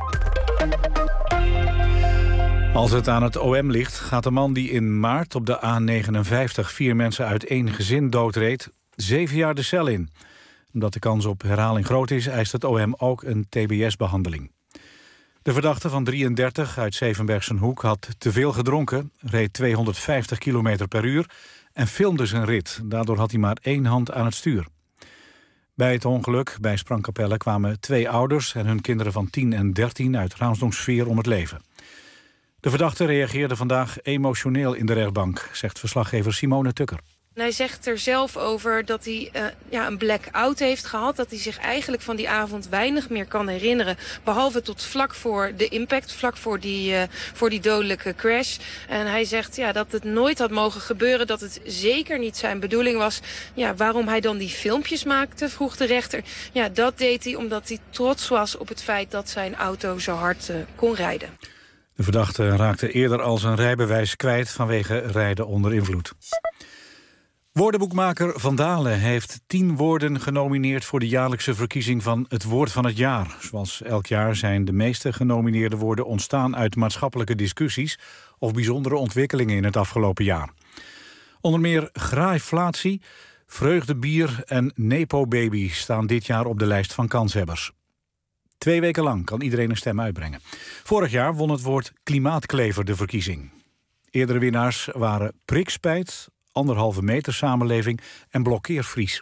Als het aan het O M ligt, gaat de man die in maart op de A negenenvijftig vier mensen uit één gezin doodreed zeven jaar de cel in. Omdat de kans op herhaling groot is, eist het O M ook een T B S-behandeling. De verdachte van drieëndertig uit Zevenbergsenhoek had te veel gedronken, reed tweehonderdvijftig kilometer per uur en filmde zijn rit. Daardoor had hij maar één hand aan het stuur. Bij het ongeluk bij Sprangkapelle kwamen twee ouders en hun kinderen van tien en dertien uit Raamsdonksveer om het leven. De verdachte reageerde vandaag emotioneel in de rechtbank, zegt verslaggever Simone Tukker. Hij zegt er zelf over dat hij uh, ja, een blackout heeft gehad. Dat hij zich eigenlijk van die avond weinig meer kan herinneren. Behalve tot vlak voor de impact, vlak voor die, uh, voor die dodelijke crash. En hij zegt ja, dat het nooit had mogen gebeuren. Dat het zeker niet zijn bedoeling was. Ja, waarom hij dan die filmpjes maakte, vroeg de rechter. Ja, dat deed hij omdat hij trots was op het feit dat zijn auto zo hard uh, kon rijden. De verdachte raakte eerder al zijn rijbewijs kwijt vanwege rijden onder invloed. Woordenboekmaker Van Dalen heeft tien woorden genomineerd voor de jaarlijkse verkiezing van het woord van het jaar. Zoals elk jaar zijn de meeste genomineerde woorden ontstaan uit maatschappelijke discussies of bijzondere ontwikkelingen in het afgelopen jaar. Onder meer graaiflatie, vreugdebier en nepo-baby staan dit jaar op de lijst van kanshebbers. Twee weken lang kan iedereen een stem uitbrengen. Vorig jaar won het woord klimaatklever de verkiezing. Eerdere winnaars waren prikspijt, anderhalve meter samenleving en blokkeervries.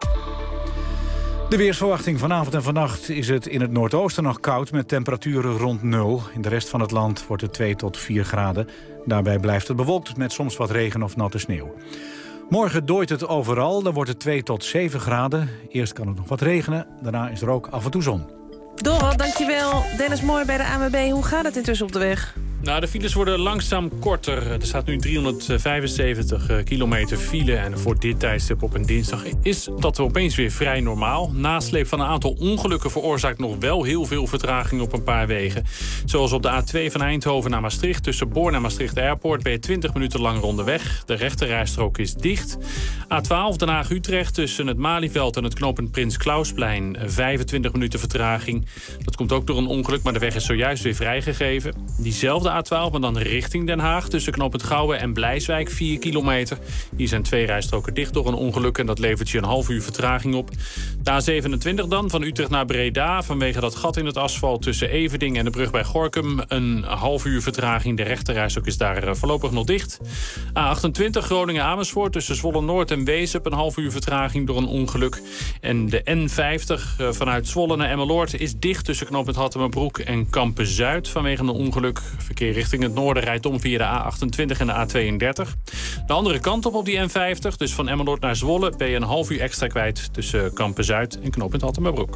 De weersverwachting vanavond en vannacht is het in het noordoosten nog koud met temperaturen rond nul. In de rest van het land wordt het twee tot vier graden. Daarbij blijft het bewolkt met soms wat regen of natte sneeuw. Morgen dooit het overal, dan wordt het twee tot zeven graden. Eerst kan het nog wat regenen, daarna is er ook af en toe zon. Dorot, dankjewel. Dennis Mooi bij de A N W B. Hoe gaat het intussen op de weg? Nou, de files worden langzaam korter. Er staat nu driehonderdvijfenzeventig kilometer file. En voor dit tijdstip op een dinsdag is dat opeens weer vrij normaal. Nasleep van een aantal ongelukken veroorzaakt nog wel heel veel vertraging op een paar wegen. Zoals op de A twee van Eindhoven naar Maastricht. Tussen Born en Maastricht Airport ben je twintig minuten lang onderweg. De rechterrijstrook is dicht. A twaalf Den Haag-Utrecht tussen het Malieveld en het knooppunt Prins Klausplein. vijfentwintig minuten vertraging. Dat komt ook door een ongeluk, maar de weg is zojuist weer vrijgegeven. Diezelfde A twaalf, maar dan richting Den Haag. Tussen knooppunt Gouwen en Blijswijk, vier kilometer. Hier zijn twee rijstroken dicht door een ongeluk en dat levert je een half uur vertraging op. De A zevenentwintig dan, van Utrecht naar Breda. Vanwege dat gat in het asfalt tussen Everding en de brug bij Gorinchem. Een half uur vertraging. De rechterrijstrook is daar voorlopig nog dicht. A achtentwintig Groningen-Amersfoort tussen Zwolle-Noord en Wezep. Een half uur vertraging door een ongeluk. En de N vijftig vanuit Zwolle naar Emmeloord is dicht tussen knooppunt Hattemerbroek en Kampen-Zuid vanwege een ongeluk. Verkeer richting het noorden rijdt om via de A achtentwintig en de A tweeëndertig. De andere kant op op die N vijftig, dus van Emmeloord naar Zwolle, ben je een half uur extra kwijt tussen Kampen-Zuid en knooppunt Hattemerbroek.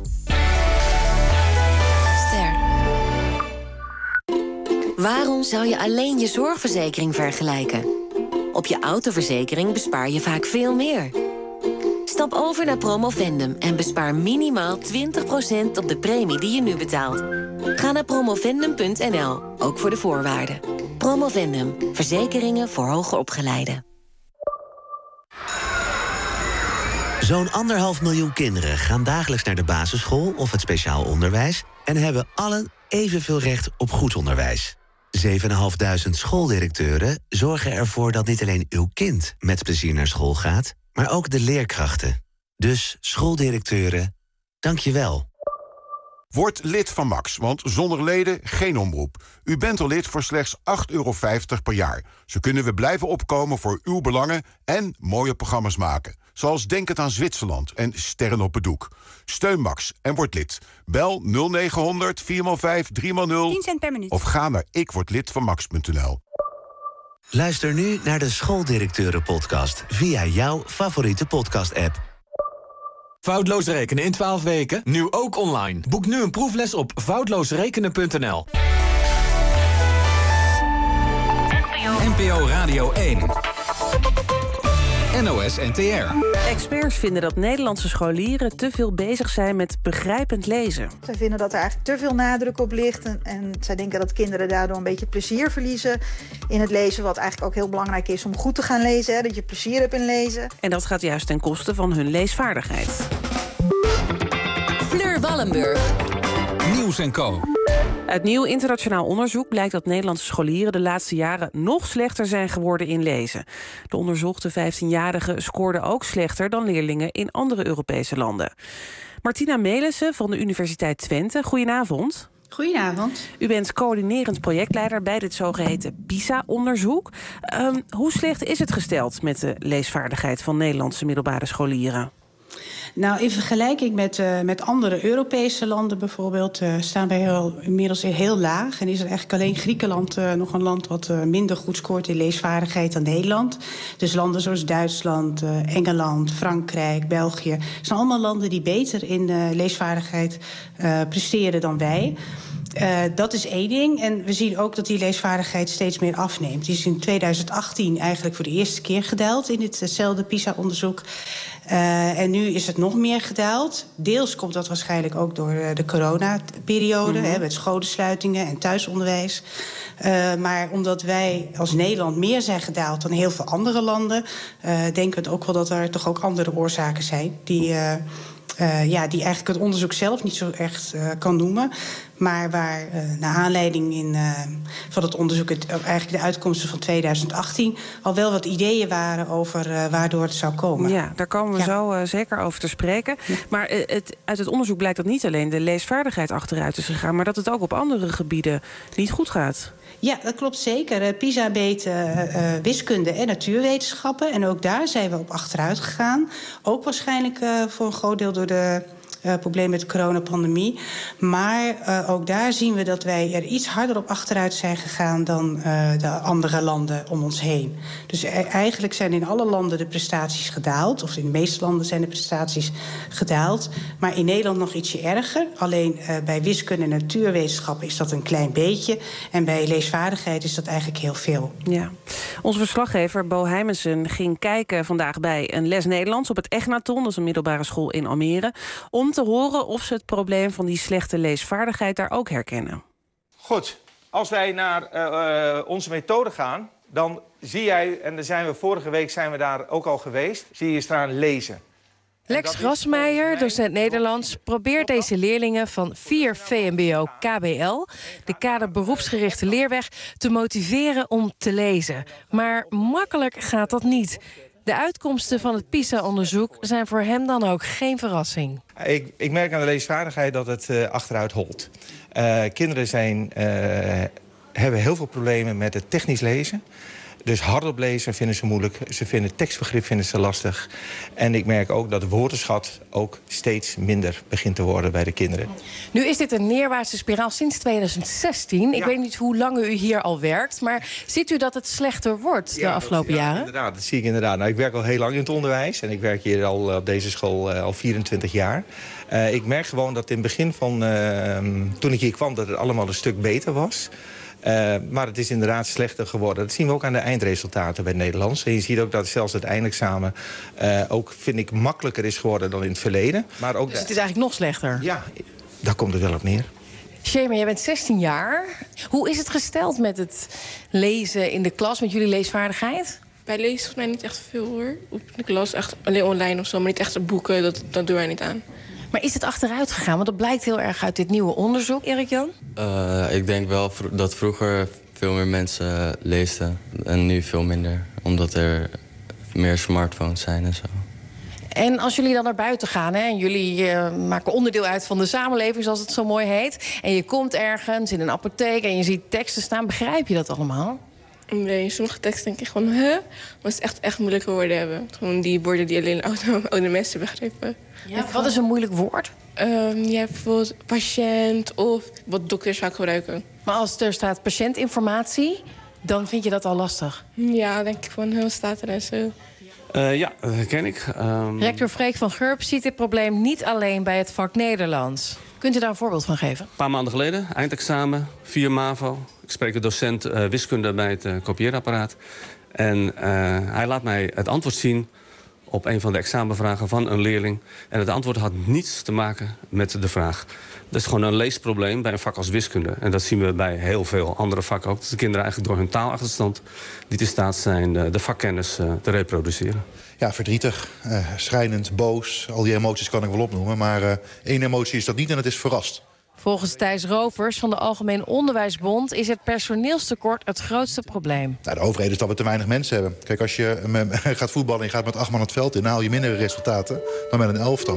Ster. Waarom zou je alleen je zorgverzekering vergelijken? Op je autoverzekering bespaar je vaak veel meer. Stap over naar Promovendum en bespaar minimaal twintig procent op de premie die je nu betaalt. Ga naar promovendum punt n l, ook voor de voorwaarden. Promovendum, verzekeringen voor hoger opgeleiden. Zo'n anderhalf miljoen kinderen gaan dagelijks naar de basisschool of het speciaal onderwijs en hebben allen evenveel recht op goed onderwijs. zevenduizend schooldirecteuren zorgen ervoor dat niet alleen uw kind met plezier naar school gaat, maar ook de leerkrachten. Dus schooldirecteuren, dank je wel. Word lid van Max, want zonder leden geen omroep. U bent al lid voor slechts acht euro vijftig per jaar. Zo kunnen we blijven opkomen voor uw belangen en mooie programma's maken. Zoals Denkend aan Zwitserland en Sterren op het Doek. Steun Max en word lid. Bel nul negen honderd vier vijf drie nul tien cent per minuut. Of ga naar ikwordlidvanmax punt n l. Luister nu naar de Schooldirecteuren-podcast via jouw favoriete podcast-app. Foutloos rekenen in twaalf weken, nu ook online. Boek nu een proefles op foutloosrekenen punt n l. N P O Radio één. N O S N T R. Experts vinden dat Nederlandse scholieren te veel bezig zijn met begrijpend lezen. Zij vinden dat er eigenlijk te veel nadruk op ligt. En, en zij denken dat kinderen daardoor een beetje plezier verliezen in het lezen. Wat eigenlijk ook heel belangrijk is om goed te gaan lezen. Hè, dat je plezier hebt in lezen. En dat gaat juist ten koste van hun leesvaardigheid. Fleur Wallenburg. Nieuws en Co. Uit nieuw internationaal onderzoek blijkt dat Nederlandse scholieren de laatste jaren nog slechter zijn geworden in lezen. De onderzochte vijftienjarigen scoorden ook slechter dan leerlingen in andere Europese landen. Martina Melissen van de Universiteit Twente, goedenavond. Goedenavond. U bent coördinerend projectleider bij dit zogeheten PISA-onderzoek. Um, hoe slecht is het gesteld met de leesvaardigheid van Nederlandse middelbare scholieren? Nou, in vergelijking met, uh, met andere Europese landen bijvoorbeeld... Uh, staan wij heel, inmiddels heel laag. En is er eigenlijk alleen Griekenland uh, nog een land... wat uh, minder goed scoort in leesvaardigheid dan Nederland. Dus landen zoals Duitsland, uh, Engeland, Frankrijk, België... zijn allemaal landen die beter in uh, leesvaardigheid uh, presteren dan wij... Uh, dat is één ding. En we zien ook dat die leesvaardigheid steeds meer afneemt. Die is in twintig achttien eigenlijk voor de eerste keer gedaald... in ditzelfde PISA-onderzoek. Uh, en nu is het nog meer gedaald. Deels komt dat waarschijnlijk ook door uh, de coronaperiode... Mm-hmm. hè, met scholensluitingen en thuisonderwijs. Uh, maar omdat wij als Nederland meer zijn gedaald dan heel veel andere landen... Uh, denken we ook wel dat er toch ook andere oorzaken zijn... die, uh, uh, ja, die eigenlijk het onderzoek zelf niet zo echt uh, kan noemen... maar waar uh, naar aanleiding in, uh, van het onderzoek... Het, eigenlijk de uitkomsten van twintig achttien... al wel wat ideeën waren over uh, waardoor het zou komen. Ja, daar komen we ja. zo uh, zeker over te spreken. Ja. Maar uh, het, uit het onderzoek blijkt dat niet alleen de leesvaardigheid achteruit is gegaan... maar dat het ook op andere gebieden niet goed gaat. Ja, dat klopt zeker. PISA meet uh, uh, wiskunde en natuurwetenschappen. En ook daar zijn we op achteruit gegaan. Ook waarschijnlijk uh, voor een groot deel door de... Uh, probleem met de coronapandemie. Maar uh, ook daar zien we dat wij er iets harder op achteruit zijn gegaan... dan uh, de andere landen om ons heen. Dus e- eigenlijk zijn in alle landen de prestaties gedaald. Of in de meeste landen zijn de prestaties gedaald. Maar in Nederland nog ietsje erger. Alleen uh, bij wiskunde en natuurwetenschappen is dat een klein beetje. En bij leesvaardigheid is dat eigenlijk heel veel. Ja. Onze verslaggever Bo Heimensen ging kijken vandaag bij een les Nederlands... op het Egnaton, dat is een middelbare school in Almere... om te horen of ze het probleem van die slechte leesvaardigheid daar ook herkennen. Goed, als wij naar uh, uh, onze methode gaan, dan zie jij, en daar zijn we vorige week zijn we daar ook al geweest, zie je staan lezen. Lex Grasmeijer, docent Nederlands, probeert deze leerlingen van vier V M B O K B L, de kader beroepsgerichte leerweg, te motiveren om te lezen. Maar makkelijk gaat dat niet. De uitkomsten van het PISA-onderzoek zijn voor hem dan ook geen verrassing. Ik, ik merk aan de leesvaardigheid dat het uh, achteruit holt. Uh, kinderen zijn, uh, hebben heel veel problemen met het technisch lezen. Dus hardop lezen vinden ze moeilijk. Ze vinden tekstbegrip vinden ze lastig. En ik merk ook dat de woordenschat ook steeds minder begint te worden bij de kinderen. Nu is dit een neerwaartse spiraal sinds twintig zestien. Ik ja. weet niet hoe lang u hier al werkt. Maar ziet u dat het slechter wordt de ja, afgelopen dat, ja, jaren? Inderdaad, dat zie ik inderdaad. Nou, ik werk al heel lang in het onderwijs. En ik werk hier al op deze school uh, al vierentwintig jaar. Uh, ik merk gewoon dat in het begin van uh, toen ik hier kwam dat het allemaal een stuk beter was. Uh, maar het is inderdaad slechter geworden. Dat zien we ook aan de eindresultaten bij het Nederlands. En je ziet ook dat zelfs het eindexamen uh, ook, vind ik, makkelijker is geworden dan in het verleden. Maar ook dus het is eigenlijk nog slechter? Ja, daar komt het wel op neer. Shema, jij bent zestien jaar. Hoe is het gesteld met het lezen in de klas, met jullie leesvaardigheid? Wij lezen volgens mij niet echt veel, hoor. Op de klas, echt alleen online of zo, maar niet echt de boeken. Dat, dat doen wij niet aan. Maar is het achteruit gegaan? Want dat blijkt heel erg uit dit nieuwe onderzoek, Erik-Jan. Uh, ik denk wel vro- dat vroeger veel meer mensen leesden en nu veel minder. Omdat er meer smartphones zijn en zo. En als jullie dan naar buiten gaan, hè, en jullie uh, maken onderdeel uit van de samenleving, zoals het zo mooi heet, en je komt ergens in een apotheek en je ziet teksten staan, begrijp je dat allemaal? Nee, sommige teksten denk ik gewoon, hè? Huh? Maar het is echt, echt moeilijke woorden hebben. Gewoon die woorden die alleen oude, oude mensen begrijpen. Ja, wat is een moeilijk woord? Um, je hebt bijvoorbeeld patiënt of wat dokters vaak gebruiken. Maar als er staat patiëntinformatie, dan vind je dat al lastig? Ja, denk ik van, hoe staat er en zo. Uh, ja, dat herken ik. Um... Rector Freek van Gurp ziet dit probleem niet alleen bij het vak Nederlands. Kunt u daar een voorbeeld van geven? Een paar maanden geleden, eindexamen, vier MAVO. Ik spreek de docent uh, wiskunde bij het uh, kopieerapparaat. En uh, hij laat mij het antwoord zien op een van de examenvragen van een leerling. En het antwoord had niets te maken met de vraag. Dat is gewoon een leesprobleem bij een vak als wiskunde. En dat zien we bij heel veel andere vakken ook. Dat de kinderen eigenlijk door hun taalachterstand niet in staat zijn de vakkennis uh, te reproduceren. Ja, verdrietig, uh, schrijnend, boos. Al die emoties kan ik wel opnoemen. Maar uh, één emotie is dat niet en het is verrast. Volgens Thijs Rovers van de Algemeen Onderwijsbond is het personeelstekort het grootste probleem. Nou, de overheid is dat we te weinig mensen hebben. Kijk, als je uh, gaat voetballen en je gaat met acht man het veld in, dan haal je mindere resultaten dan met een elftal.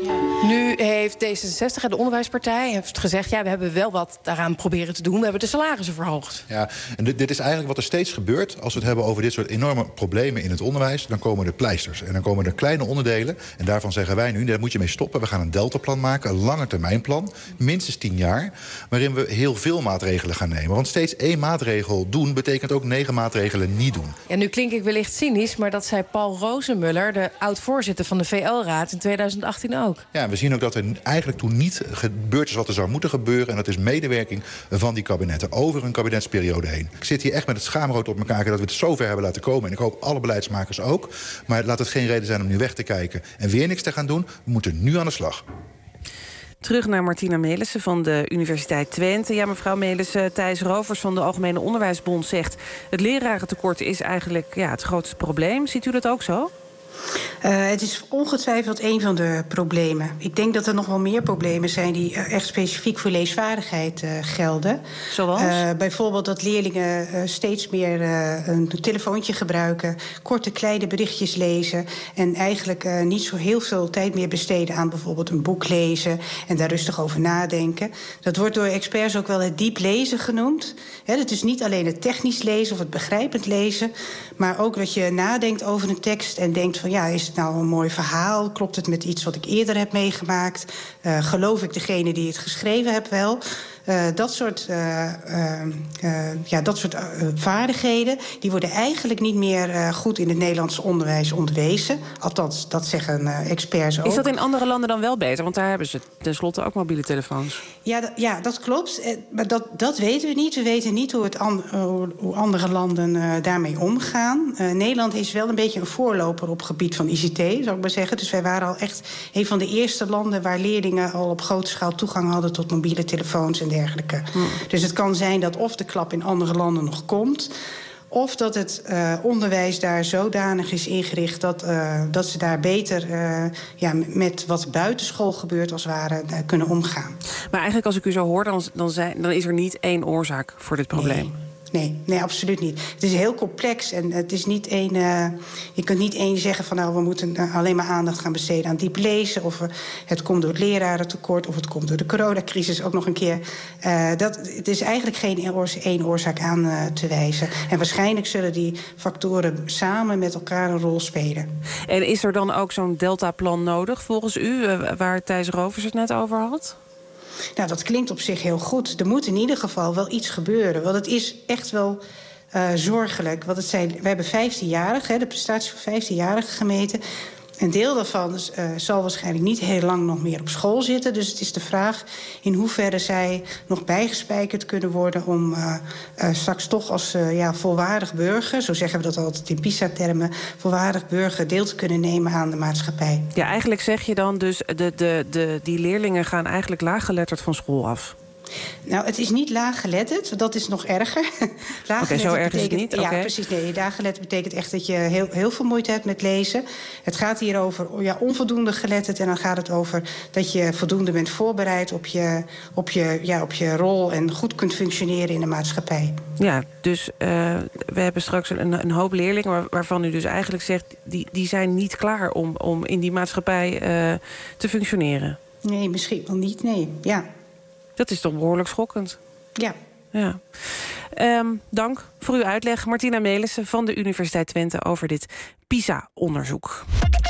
Nu heeft D zesenzestig, de onderwijspartij, heeft gezegd... ja, we hebben wel wat daaraan proberen te doen. We hebben de salarissen verhoogd. Ja, en dit, dit is eigenlijk wat er steeds gebeurt. Als we het hebben over dit soort enorme problemen in het onderwijs... dan komen er pleisters en dan komen er kleine onderdelen. En daarvan zeggen wij nu, daar moet je mee stoppen. We gaan een deltaplan maken, een langetermijnplan. Minstens tien jaar, waarin we heel veel maatregelen gaan nemen. Want steeds één maatregel doen... betekent ook negen maatregelen niet doen. Ja, nu klink ik wellicht cynisch, maar dat zei Paul Rozenmuller... de oud-voorzitter van de V L-raad in tweeduizend achttien ook. Ja, we zien ook dat er eigenlijk toen niet gebeurd is wat er zou moeten gebeuren. En dat is medewerking van die kabinetten over een kabinetsperiode heen. Ik zit hier echt met het schaamrood op elkaar dat we het zover hebben laten komen. En ik hoop alle beleidsmakers ook. Maar laat het geen reden zijn om nu weg te kijken en weer niks te gaan doen. We moeten nu aan de slag. Terug naar Martina Melissen van de Universiteit Twente. Ja, mevrouw Melissen, Thijs Rovers van de Algemene Onderwijsbond zegt... het lerarentekort is eigenlijk ja, het grootste probleem. Ziet u dat ook zo? Uh, het is ongetwijfeld een van de problemen. Ik denk dat er nog wel meer problemen zijn die uh, echt specifiek voor leesvaardigheid uh, gelden. Zoals? Uh, bijvoorbeeld dat leerlingen uh, steeds meer uh, een telefoontje gebruiken, korte kleine berichtjes lezen en eigenlijk uh, niet zo heel veel tijd meer besteden aan bijvoorbeeld een boek lezen en daar rustig over nadenken. Dat wordt door experts ook wel het diep lezen genoemd. He, dat is niet alleen het technisch lezen of het begrijpend lezen, maar ook dat je nadenkt over een tekst en denkt van ja, is het nou een mooi verhaal? Klopt het met iets wat ik eerder heb meegemaakt? Uh, geloof ik degene die het geschreven heeft wel? Uh, dat soort, uh, uh, uh, ja, dat soort uh, vaardigheden die worden eigenlijk niet meer uh, goed in het Nederlands onderwijs onderwezen. Althans, dat zeggen uh, experts ook. Is dat in andere landen dan wel beter? Want daar hebben ze tenslotte ook mobiele telefoons. Ja, d- ja dat klopt. Uh, maar dat, dat weten we niet. We weten niet hoe, het an- uh, hoe andere landen uh, daarmee omgaan. Uh, Nederland is wel een beetje een voorloper op het gebied van I C T, zou ik maar zeggen. Dus wij waren al echt een van de eerste landen waar leerlingen al op grote schaal toegang hadden tot mobiele telefoons en dergelijke. Hmm. Dus het kan zijn dat of de klap in andere landen nog komt, of dat het uh, onderwijs daar zodanig is ingericht dat, uh, dat ze daar beter uh, ja, met wat buitenschool gebeurt als het ware uh, kunnen omgaan. Maar eigenlijk als ik u zo hoor, dan, dan, zijn, dan is er niet één oorzaak voor dit probleem. Nee. Nee, nee, absoluut niet. Het is heel complex en het is niet één. Uh, je kunt niet één zeggen van nou, we moeten uh, alleen maar aandacht gaan besteden aan diep lezen. Of uh, het komt door het lerarentekort, of het komt door de coronacrisis ook nog een keer. Uh, dat, het is eigenlijk geen oors- één oorzaak aan uh, te wijzen. En waarschijnlijk zullen die factoren samen met elkaar een rol spelen. En is er dan ook zo'n deltaplan nodig volgens u, uh, waar Thijs Rovers het net over had? Nou, dat klinkt op zich heel goed. Er moet in ieder geval wel iets gebeuren. Want het is echt wel uh, zorgelijk. Want het zijn, we hebben vijftienjarigen, de prestatie van vijftienjarigen gemeten. Een deel daarvan is, uh, zal waarschijnlijk niet heel lang nog meer op school zitten. Dus het is de vraag in hoeverre zij nog bijgespijkerd kunnen worden om uh, uh, straks toch als uh, ja, volwaardig burger, zo zeggen we dat altijd in PISA-termen, volwaardig burger deel te kunnen nemen aan de maatschappij. Ja, eigenlijk zeg je dan dus, de, de, de, die leerlingen gaan eigenlijk laaggeletterd van school af. Nou, het is niet laaggeletterd, dat is nog erger. Oké, okay, zo erg is het niet? Ja, okay. precies. Nee, laaggeletterd betekent echt dat je heel, heel veel moeite hebt met lezen. Het gaat hier over ja, onvoldoende geletterd. En dan gaat het over dat je voldoende bent voorbereid op je, op je, ja, op je rol en goed kunt functioneren in de maatschappij. Ja, dus uh, we hebben straks een, een hoop leerlingen waar, waarvan u dus eigenlijk zegt, die, die zijn niet klaar om, om in die maatschappij uh, te functioneren. Nee, misschien wel niet, nee. Ja. Dat is toch behoorlijk schokkend. Ja. ja. Um, dank voor uw uitleg, Martina Melissen van de Universiteit Twente over dit PISA-onderzoek.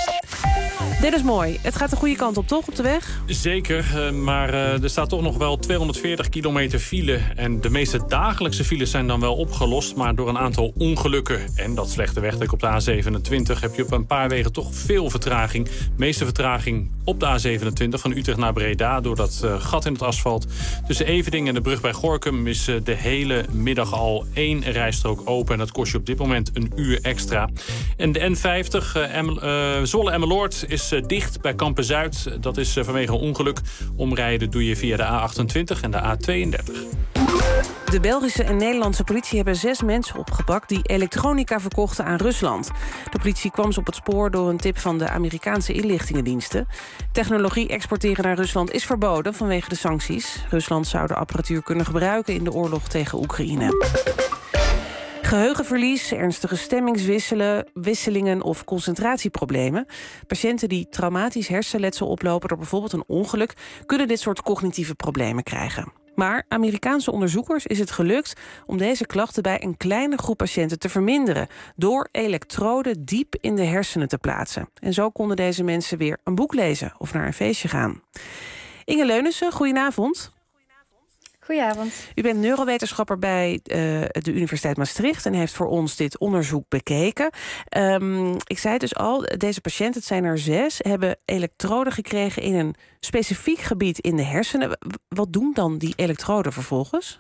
Dit is mooi. Het gaat de goede kant op, toch, op de weg? Zeker, maar uh, er staat toch nog wel tweehonderdveertig kilometer file. En de meeste dagelijkse files zijn dan wel opgelost, maar door een aantal ongelukken en dat slechte wegdek op de A zevenentwintig... heb je op een paar wegen toch veel vertraging. De meeste vertraging op de A zevenentwintig van Utrecht naar Breda door dat uh, gat in het asfalt. Tussen Everdingen en de brug bij Gorinchem is uh, de hele middag al één rijstrook open. En dat kost je op dit moment een uur extra. En de N vijftig, uh, Emmel, uh, Zwolle-Emmeloord, is uh, dicht bij Kampen-Zuid. Dat is uh, vanwege een ongeluk. Omrijden doe je via de A achtentwintig en de A tweeëndertig. De Belgische en Nederlandse politie hebben zes mensen opgepakt die elektronica verkochten aan Rusland. De politie kwam ze op het spoor door een tip van de Amerikaanse inlichtingendiensten. Technologie exporteren naar Rusland is verboden vanwege de sancties. Rusland zou de apparatuur kunnen gebruiken in de oorlog tegen Oekraïne. Geheugenverlies, ernstige stemmingswisselingen of concentratieproblemen. Patiënten die traumatisch hersenletsel oplopen door bijvoorbeeld een ongeluk kunnen dit soort cognitieve problemen krijgen. Maar Amerikaanse onderzoekers is het gelukt om deze klachten bij een kleine groep patiënten te verminderen door elektroden diep in de hersenen te plaatsen. En zo konden deze mensen weer een boek lezen of naar een feestje gaan. Inge Leunissen, goedenavond. Goedenavond. U bent neurowetenschapper bij uh, de Universiteit Maastricht en heeft voor ons dit onderzoek bekeken. Um, ik zei het dus al, deze patiënten, het zijn er zes, hebben elektroden gekregen in een specifiek gebied in de hersenen. Wat doen dan die elektroden vervolgens?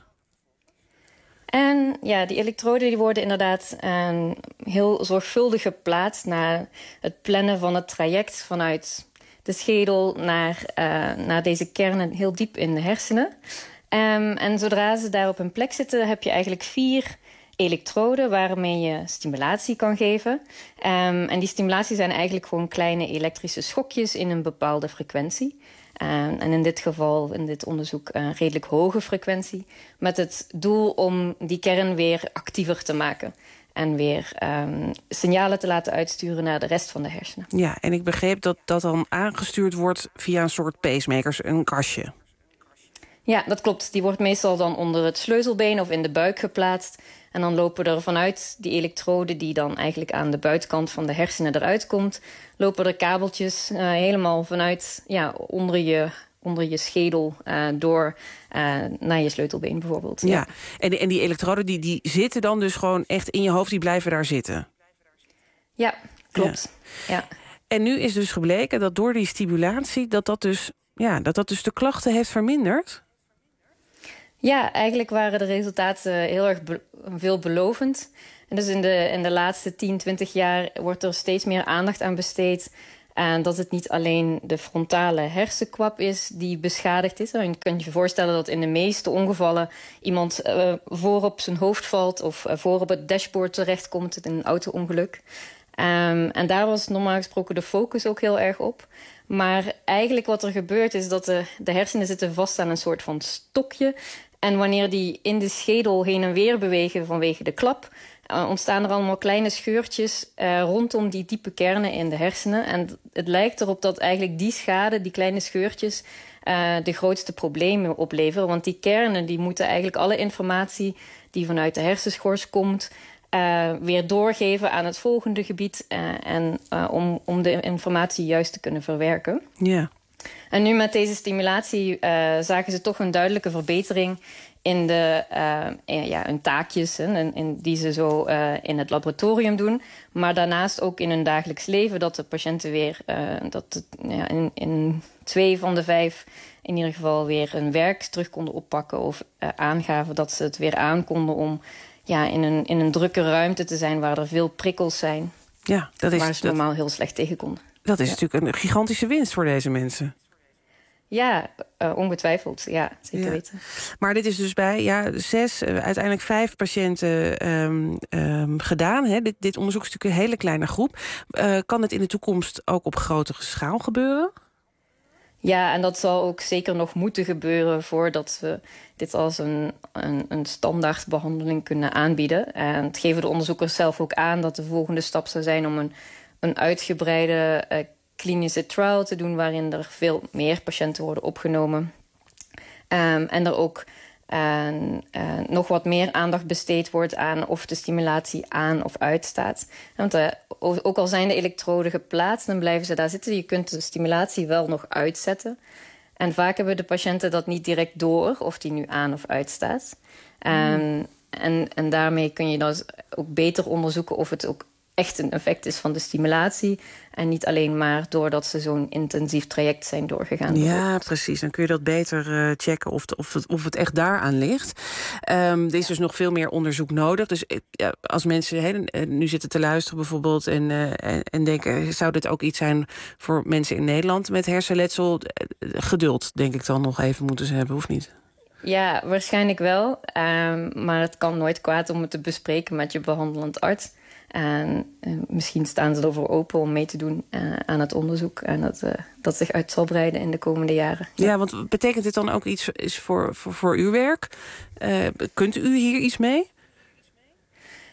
En ja, die elektroden die worden inderdaad uh, heel zorgvuldig geplaatst naar het plannen van het traject vanuit de schedel naar, uh, naar deze kernen heel diep in de hersenen. Um, en zodra ze daar op hun plek zitten, heb je eigenlijk vier elektroden waarmee je stimulatie kan geven. Um, en die stimulatie zijn eigenlijk gewoon kleine elektrische schokjes in een bepaalde frequentie. Um, en in dit geval, in dit onderzoek, een redelijk hoge frequentie. Met het doel om die kern weer actiever te maken. En weer um, signalen te laten uitsturen naar de rest van de hersenen. Ja, en ik begreep dat dat dan aangestuurd wordt via een soort pacemakers, een kastje. Ja, dat klopt. Die wordt meestal dan onder het sleutelbeen of in de buik geplaatst. En dan lopen er vanuit die elektroden die dan eigenlijk aan de buitenkant van de hersenen eruit komt, lopen er kabeltjes uh, helemaal vanuit ja, onder je, onder je schedel uh, door uh, naar je sleutelbeen bijvoorbeeld. Ja, ja. En, en die elektroden die, die zitten dan dus gewoon echt in je hoofd, die blijven daar zitten? Ja, klopt. Ja. Ja. En nu is dus gebleken dat door die stimulatie dat dat dus, ja, dat dat dus de klachten heeft verminderd? Ja, eigenlijk waren de resultaten heel erg be- veelbelovend. En dus in de, in de laatste tien, twintig jaar wordt er steeds meer aandacht aan besteed. En dat het niet alleen de frontale hersenkwap is die beschadigd is. Je kunt je voorstellen dat in de meeste ongevallen iemand uh, voor op zijn hoofd valt of uh, voor op het dashboard terechtkomt in een auto-ongeluk. Um, en daar was normaal gesproken de focus ook heel erg op. Maar eigenlijk wat er gebeurt is dat de, de hersenen zitten vast aan een soort van stokje. En wanneer die in de schedel heen en weer bewegen vanwege de klap, uh, ontstaan er allemaal kleine scheurtjes uh, rondom die diepe kernen in de hersenen. En het lijkt erop dat eigenlijk die schade, die kleine scheurtjes, uh, de grootste problemen opleveren. Want die kernen die moeten eigenlijk alle informatie die vanuit de hersenschors komt, Uh, weer doorgeven aan het volgende gebied. Uh, en uh, om, om de informatie juist te kunnen verwerken. Ja. En nu met deze stimulatie uh, zagen ze toch een duidelijke verbetering in de uh, in, ja, hun taakjes hè, in, in die ze zo uh, in het laboratorium doen. Maar daarnaast ook in hun dagelijks leven dat de patiënten weer uh, dat het, ja, in, in twee van de vijf in ieder geval weer hun werk terug konden oppakken of uh, aangaven dat ze het weer aankonden om ja, in een, in een drukke ruimte te zijn waar er veel prikkels zijn. Ja, dat is, waar ze dat, normaal heel slecht tegen konden. Dat is ja. natuurlijk een gigantische winst voor deze mensen. Ja, uh, ongetwijfeld. Ja, zeker ja. weten. Maar dit is dus bij ja, zes, uh, uiteindelijk vijf patiënten um, um, gedaan. Hè? Dit, dit onderzoek is natuurlijk een hele kleine groep. Uh, kan het in de toekomst ook op grotere schaal gebeuren? Ja, en dat zal ook zeker nog moeten gebeuren voordat we dit als een, een, een standaardbehandeling kunnen aanbieden. En het geven de onderzoekers zelf ook aan dat de volgende stap zou zijn om een, een uitgebreide uh, klinische trial te doen waarin er veel meer patiënten worden opgenomen. Um, en er ook uh, uh, nog wat meer aandacht besteed wordt aan of de stimulatie aan of uitstaat. Want uh, ook al zijn de elektroden geplaatst, dan blijven ze daar zitten. Je kunt de stimulatie wel nog uitzetten. En vaak hebben de patiënten dat niet direct door of die nu aan of uitstaat. Um, mm. en, en daarmee kun je dan ook beter onderzoeken of het ook echt een effect is van de stimulatie. En niet alleen maar doordat ze zo'n intensief traject zijn doorgegaan. Ja, precies. Dan kun je dat beter uh, checken of, de, of, het, of het echt daaraan ligt. Um, er is dus nog veel meer onderzoek nodig. Dus uh, als mensen he, nu zitten te luisteren bijvoorbeeld en, uh, en, en denken, zou dit ook iets zijn voor mensen in Nederland met hersenletsel? Geduld, denk ik dan nog even moeten ze hebben, of niet? Ja, waarschijnlijk wel. Um, maar het kan nooit kwaad om het te bespreken met je behandelend arts. En uh, misschien staan ze ervoor open om mee te doen uh, aan het onderzoek. En dat, uh, dat zich uit zal breiden in de komende jaren. Ja, ja, want betekent dit dan ook iets is voor, voor, voor uw werk? Uh, kunt u hier iets mee?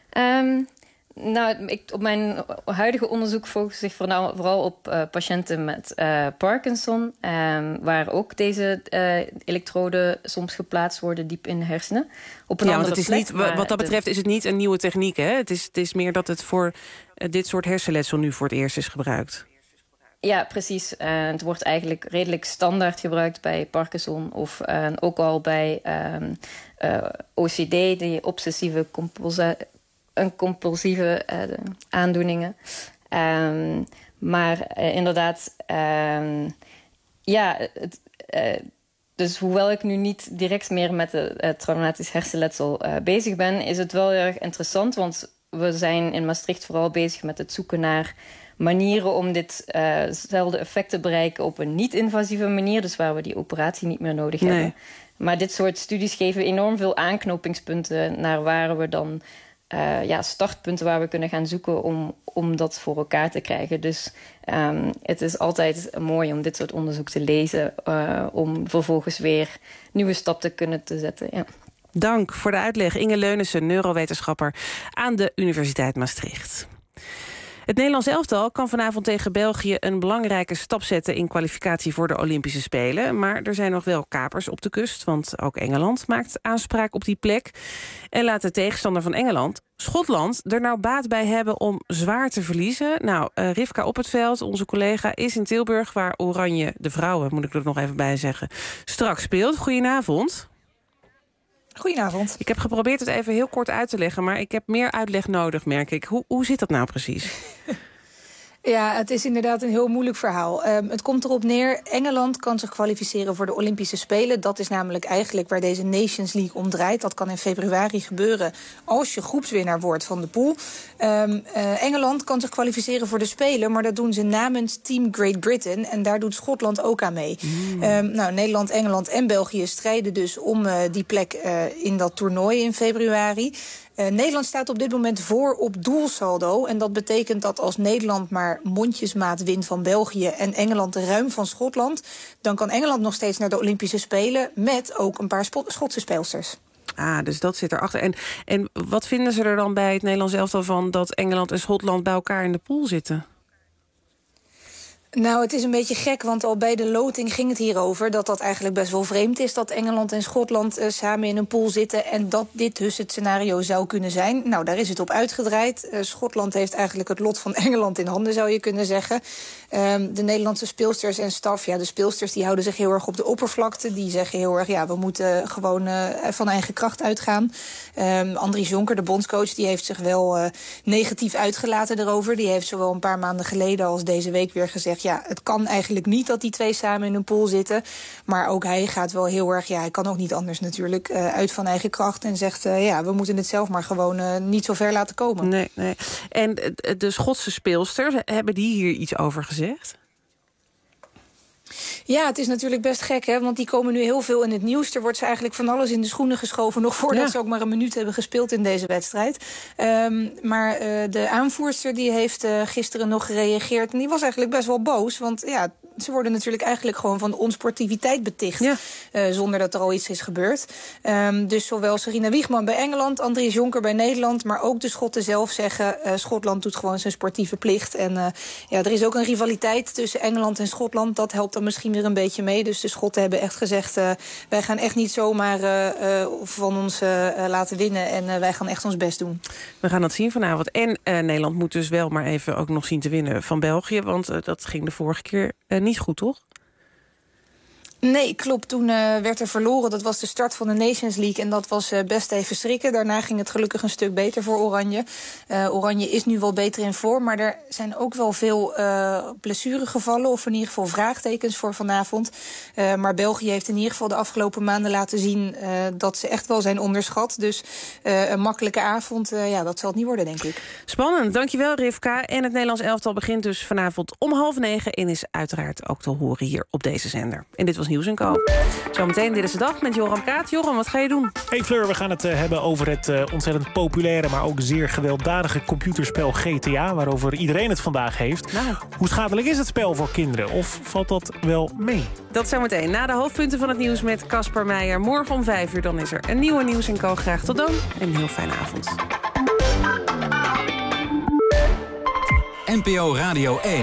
Um, nou, ik, op mijn huidige onderzoek focust zich vooral, vooral op uh, patiënten met uh, Parkinson, um, waar ook deze uh, elektroden soms geplaatst worden diep in de hersenen. Op een ja, andere want het is plek, niet, wat dat betreft is het niet een nieuwe techniek. Hè? Het, is, het is meer dat het voor uh, dit soort hersenletsel nu voor het eerst is gebruikt. Ja, precies. Uh, het wordt eigenlijk redelijk standaard gebruikt bij Parkinson of uh, ook al bij um, uh, O C D, die obsessieve compulsa- een compulsieve uh, aandoeningen. Um, maar uh, inderdaad, um, ja, het, uh, dus hoewel ik nu niet direct meer met het uh, traumatisch hersenletsel uh, bezig ben, is het wel heel erg interessant, want we zijn in Maastricht vooral bezig met het zoeken naar manieren om ditzelfde uh, effect te bereiken op een niet-invasieve manier, dus waar we die operatie niet meer nodig nee. hebben. Maar dit soort studies geven enorm veel aanknopingspunten naar waar we dan uh, ja, startpunten waar we kunnen gaan zoeken om, om dat voor elkaar te krijgen. Dus um, het is altijd mooi om dit soort onderzoek te lezen, uh, om vervolgens weer nieuwe stappen te kunnen te zetten. Ja. Dank voor de uitleg. Inge Leunissen, neurowetenschapper aan de Universiteit Maastricht. Het Nederlands elftal kan vanavond tegen België een belangrijke stap zetten in kwalificatie voor de Olympische Spelen. Maar er zijn nog wel kapers op de kust, want ook Engeland maakt aanspraak op die plek. En laat de tegenstander van Engeland, Schotland, er nou baat bij hebben om zwaar te verliezen. Nou, uh, Rivka Oppertveld, onze collega, is in Tilburg, waar Oranje, de vrouwen, moet ik er nog even bij zeggen, straks speelt. Goedenavond. Goedenavond. Ik heb geprobeerd het even heel kort uit te leggen, maar ik heb meer uitleg nodig, merk ik. Hoe, hoe zit dat nou precies? Ja, het is inderdaad een heel moeilijk verhaal. Um, het komt erop neer, Engeland kan zich kwalificeren voor de Olympische Spelen. Dat is namelijk eigenlijk waar deze Nations League om draait. Dat kan in februari gebeuren als je groepswinnaar wordt van de pool. Um, uh, Engeland kan zich kwalificeren voor de Spelen, maar dat doen ze namens Team Great Britain. En daar doet Schotland ook aan mee. Mm. Um, nou, Nederland, Engeland en België strijden dus om uh, die plek uh, in dat toernooi in februari. Uh, Nederland staat op dit moment voor op doelsaldo. En dat betekent dat als Nederland maar mondjesmaat wint van België en Engeland ruim van Schotland, dan kan Engeland nog steeds naar de Olympische Spelen met ook een paar Schotse speelsters. Ah, dus dat zit erachter. En, en wat vinden ze er dan bij het Nederlands elftal van dat Engeland en Schotland bij elkaar in de pool zitten? Nou, het is een beetje gek, want al bij de loting ging het hierover dat dat eigenlijk best wel vreemd is dat Engeland en Schotland uh, samen in een pool zitten en dat dit dus het scenario zou kunnen zijn. Nou, daar is het op uitgedraaid. Uh, Schotland heeft eigenlijk het lot van Engeland in handen, zou je kunnen zeggen. Um, de Nederlandse speelsters en staf, ja, de speelsters die houden zich heel erg op de oppervlakte. Die zeggen heel erg, ja, we moeten gewoon uh, van eigen kracht uitgaan. Um, Andries Jonker, de bondscoach, die heeft zich wel uh, negatief uitgelaten erover. Die heeft zowel een paar maanden geleden als deze week weer gezegd, ja, het kan eigenlijk niet dat die twee samen in een pool zitten. Maar ook hij gaat wel heel erg, ja, hij kan ook niet anders natuurlijk, uh, uit van eigen kracht en zegt, uh, ja, we moeten het zelf maar gewoon uh, niet zo ver laten komen. Nee, nee. En de Schotse speelsters, hebben die hier iets over gezegd? Ja, het is natuurlijk best gek, hè, want die komen nu heel veel in het nieuws. Er wordt ze eigenlijk van alles in de schoenen geschoven, nog voordat ja. ze ook maar een minuut hebben gespeeld in deze wedstrijd. Um, maar uh, de aanvoerster die heeft uh, gisteren nog gereageerd en die was eigenlijk best wel boos, want ja, ze worden natuurlijk eigenlijk gewoon van onsportiviteit beticht, ja. uh, zonder dat er al iets is gebeurd. Um, dus zowel Sarina Wiegman bij Engeland, Andries Jonker bij Nederland, maar ook de Schotten zelf zeggen, uh, Schotland doet gewoon zijn sportieve plicht. En uh, ja, er is ook een rivaliteit tussen Engeland en Schotland, dat helpt dan misschien weer een beetje mee. Dus de Schotten hebben echt gezegd, uh, wij gaan echt niet zomaar uh, uh, van ons uh, laten winnen en uh, wij gaan echt ons best doen. We gaan dat zien vanavond. En uh, Nederland moet dus wel maar even ook nog zien te winnen van België, want uh, dat ging de vorige keer uh, niet goed, toch? Nee, klopt. Toen uh, werd er verloren. Dat was de start van de Nations League en dat was uh, best even schrikken. Daarna ging het gelukkig een stuk beter voor Oranje. Uh, Oranje is nu wel beter in vorm, maar er zijn ook wel veel uh, blessuregevallen, of in ieder geval vraagtekens voor vanavond. Uh, maar België heeft in ieder geval de afgelopen maanden laten zien uh, dat ze echt wel zijn onderschat. Dus uh, een makkelijke avond, uh, ja, dat zal het niet worden, denk ik. Spannend, dankjewel Rivka. En het Nederlands elftal begint dus vanavond om half negen en is uiteraard ook te horen hier op deze zender. En dit was Nieuws en Co. Zometeen Dit is de Dag met Joram Kaat. Joram, wat ga je doen? Hey Fleur, we gaan het uh, hebben over het uh, ontzettend populaire, maar ook zeer gewelddadige computerspel G T A, waarover iedereen het vandaag heeft. Nou. Hoe schadelijk is het spel voor kinderen? Of valt dat wel mee? Dat zometeen na de hoofdpunten van het nieuws met Casper Meijer. Morgen om vijf uur dan is er een nieuwe Nieuws en Co. Graag tot dan en een heel fijne avond. N P O Radio één.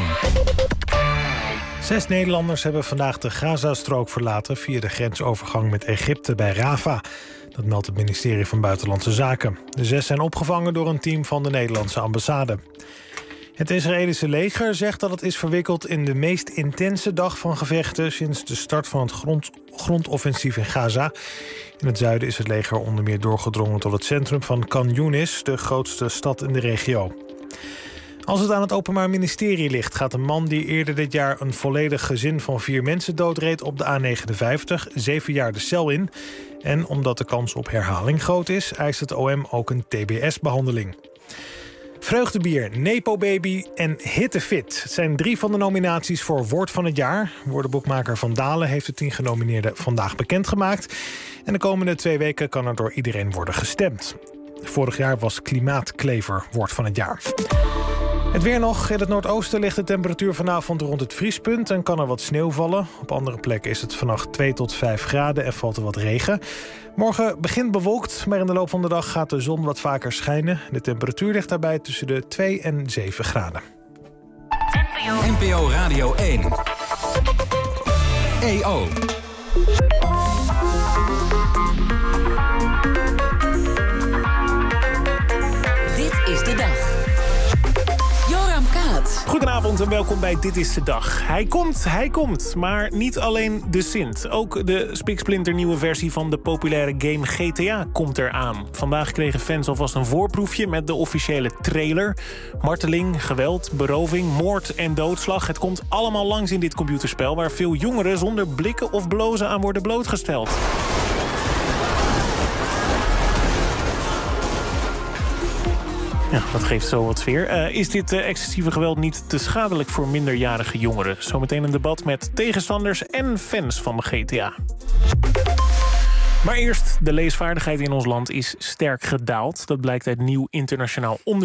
Zes Nederlanders hebben vandaag de Gazastrook verlaten via de grensovergang met Egypte bij Rafah. Dat meldt het ministerie van Buitenlandse Zaken. De zes zijn opgevangen door een team van de Nederlandse ambassade. Het Israëlische leger zegt dat het is verwikkeld in de meest intense dag van gevechten sinds de start van het grond, grondoffensief in Gaza. In het zuiden is het leger onder meer doorgedrongen tot het centrum van Khan Younis, de grootste stad in de regio. Als het aan het Openbaar Ministerie ligt, gaat een man die eerder dit jaar een volledig gezin van vier mensen doodreed op de A negenenvijftig zeven jaar de cel in. En omdat de kans op herhaling groot is, eist het O M ook een T B S-behandeling. Vreugdebier, Nepo Baby en Hittefit. Het zijn drie van de nominaties voor Woord van het Jaar. Woordenboekmaker Van Dalen heeft de tien genomineerden vandaag bekendgemaakt. En de komende twee weken kan er door iedereen worden gestemd. Vorig jaar was Klimaatklever Woord van het Jaar. Het weer nog. In het noordoosten ligt de temperatuur vanavond rond het vriespunt en kan er wat sneeuw vallen. Op andere plekken is het vannacht twee tot vijf graden en valt er wat regen. Morgen begint bewolkt, maar in de loop van de dag gaat de zon wat vaker schijnen. De temperatuur ligt daarbij tussen de twee en zeven graden. N P O Radio één. E O. Dit is de dag. Goedenavond en welkom bij Dit is de Dag. Hij komt, hij komt, maar niet alleen de Sint. Ook de spiksplinternieuwe versie van de populaire game G T A komt eraan. Vandaag kregen fans alvast een voorproefje met de officiële trailer. Marteling, geweld, beroving, moord en doodslag. Het komt allemaal langs in dit computerspel waar veel jongeren zonder blikken of blozen aan worden blootgesteld. Ja, dat geeft zo wat sfeer. Uh, is dit uh, excessieve geweld niet te schadelijk voor minderjarige jongeren? Zometeen een debat met tegenstanders en fans van de G T A. Maar eerst, de leesvaardigheid in ons land is sterk gedaald. Dat blijkt uit nieuw internationaal onderzoek.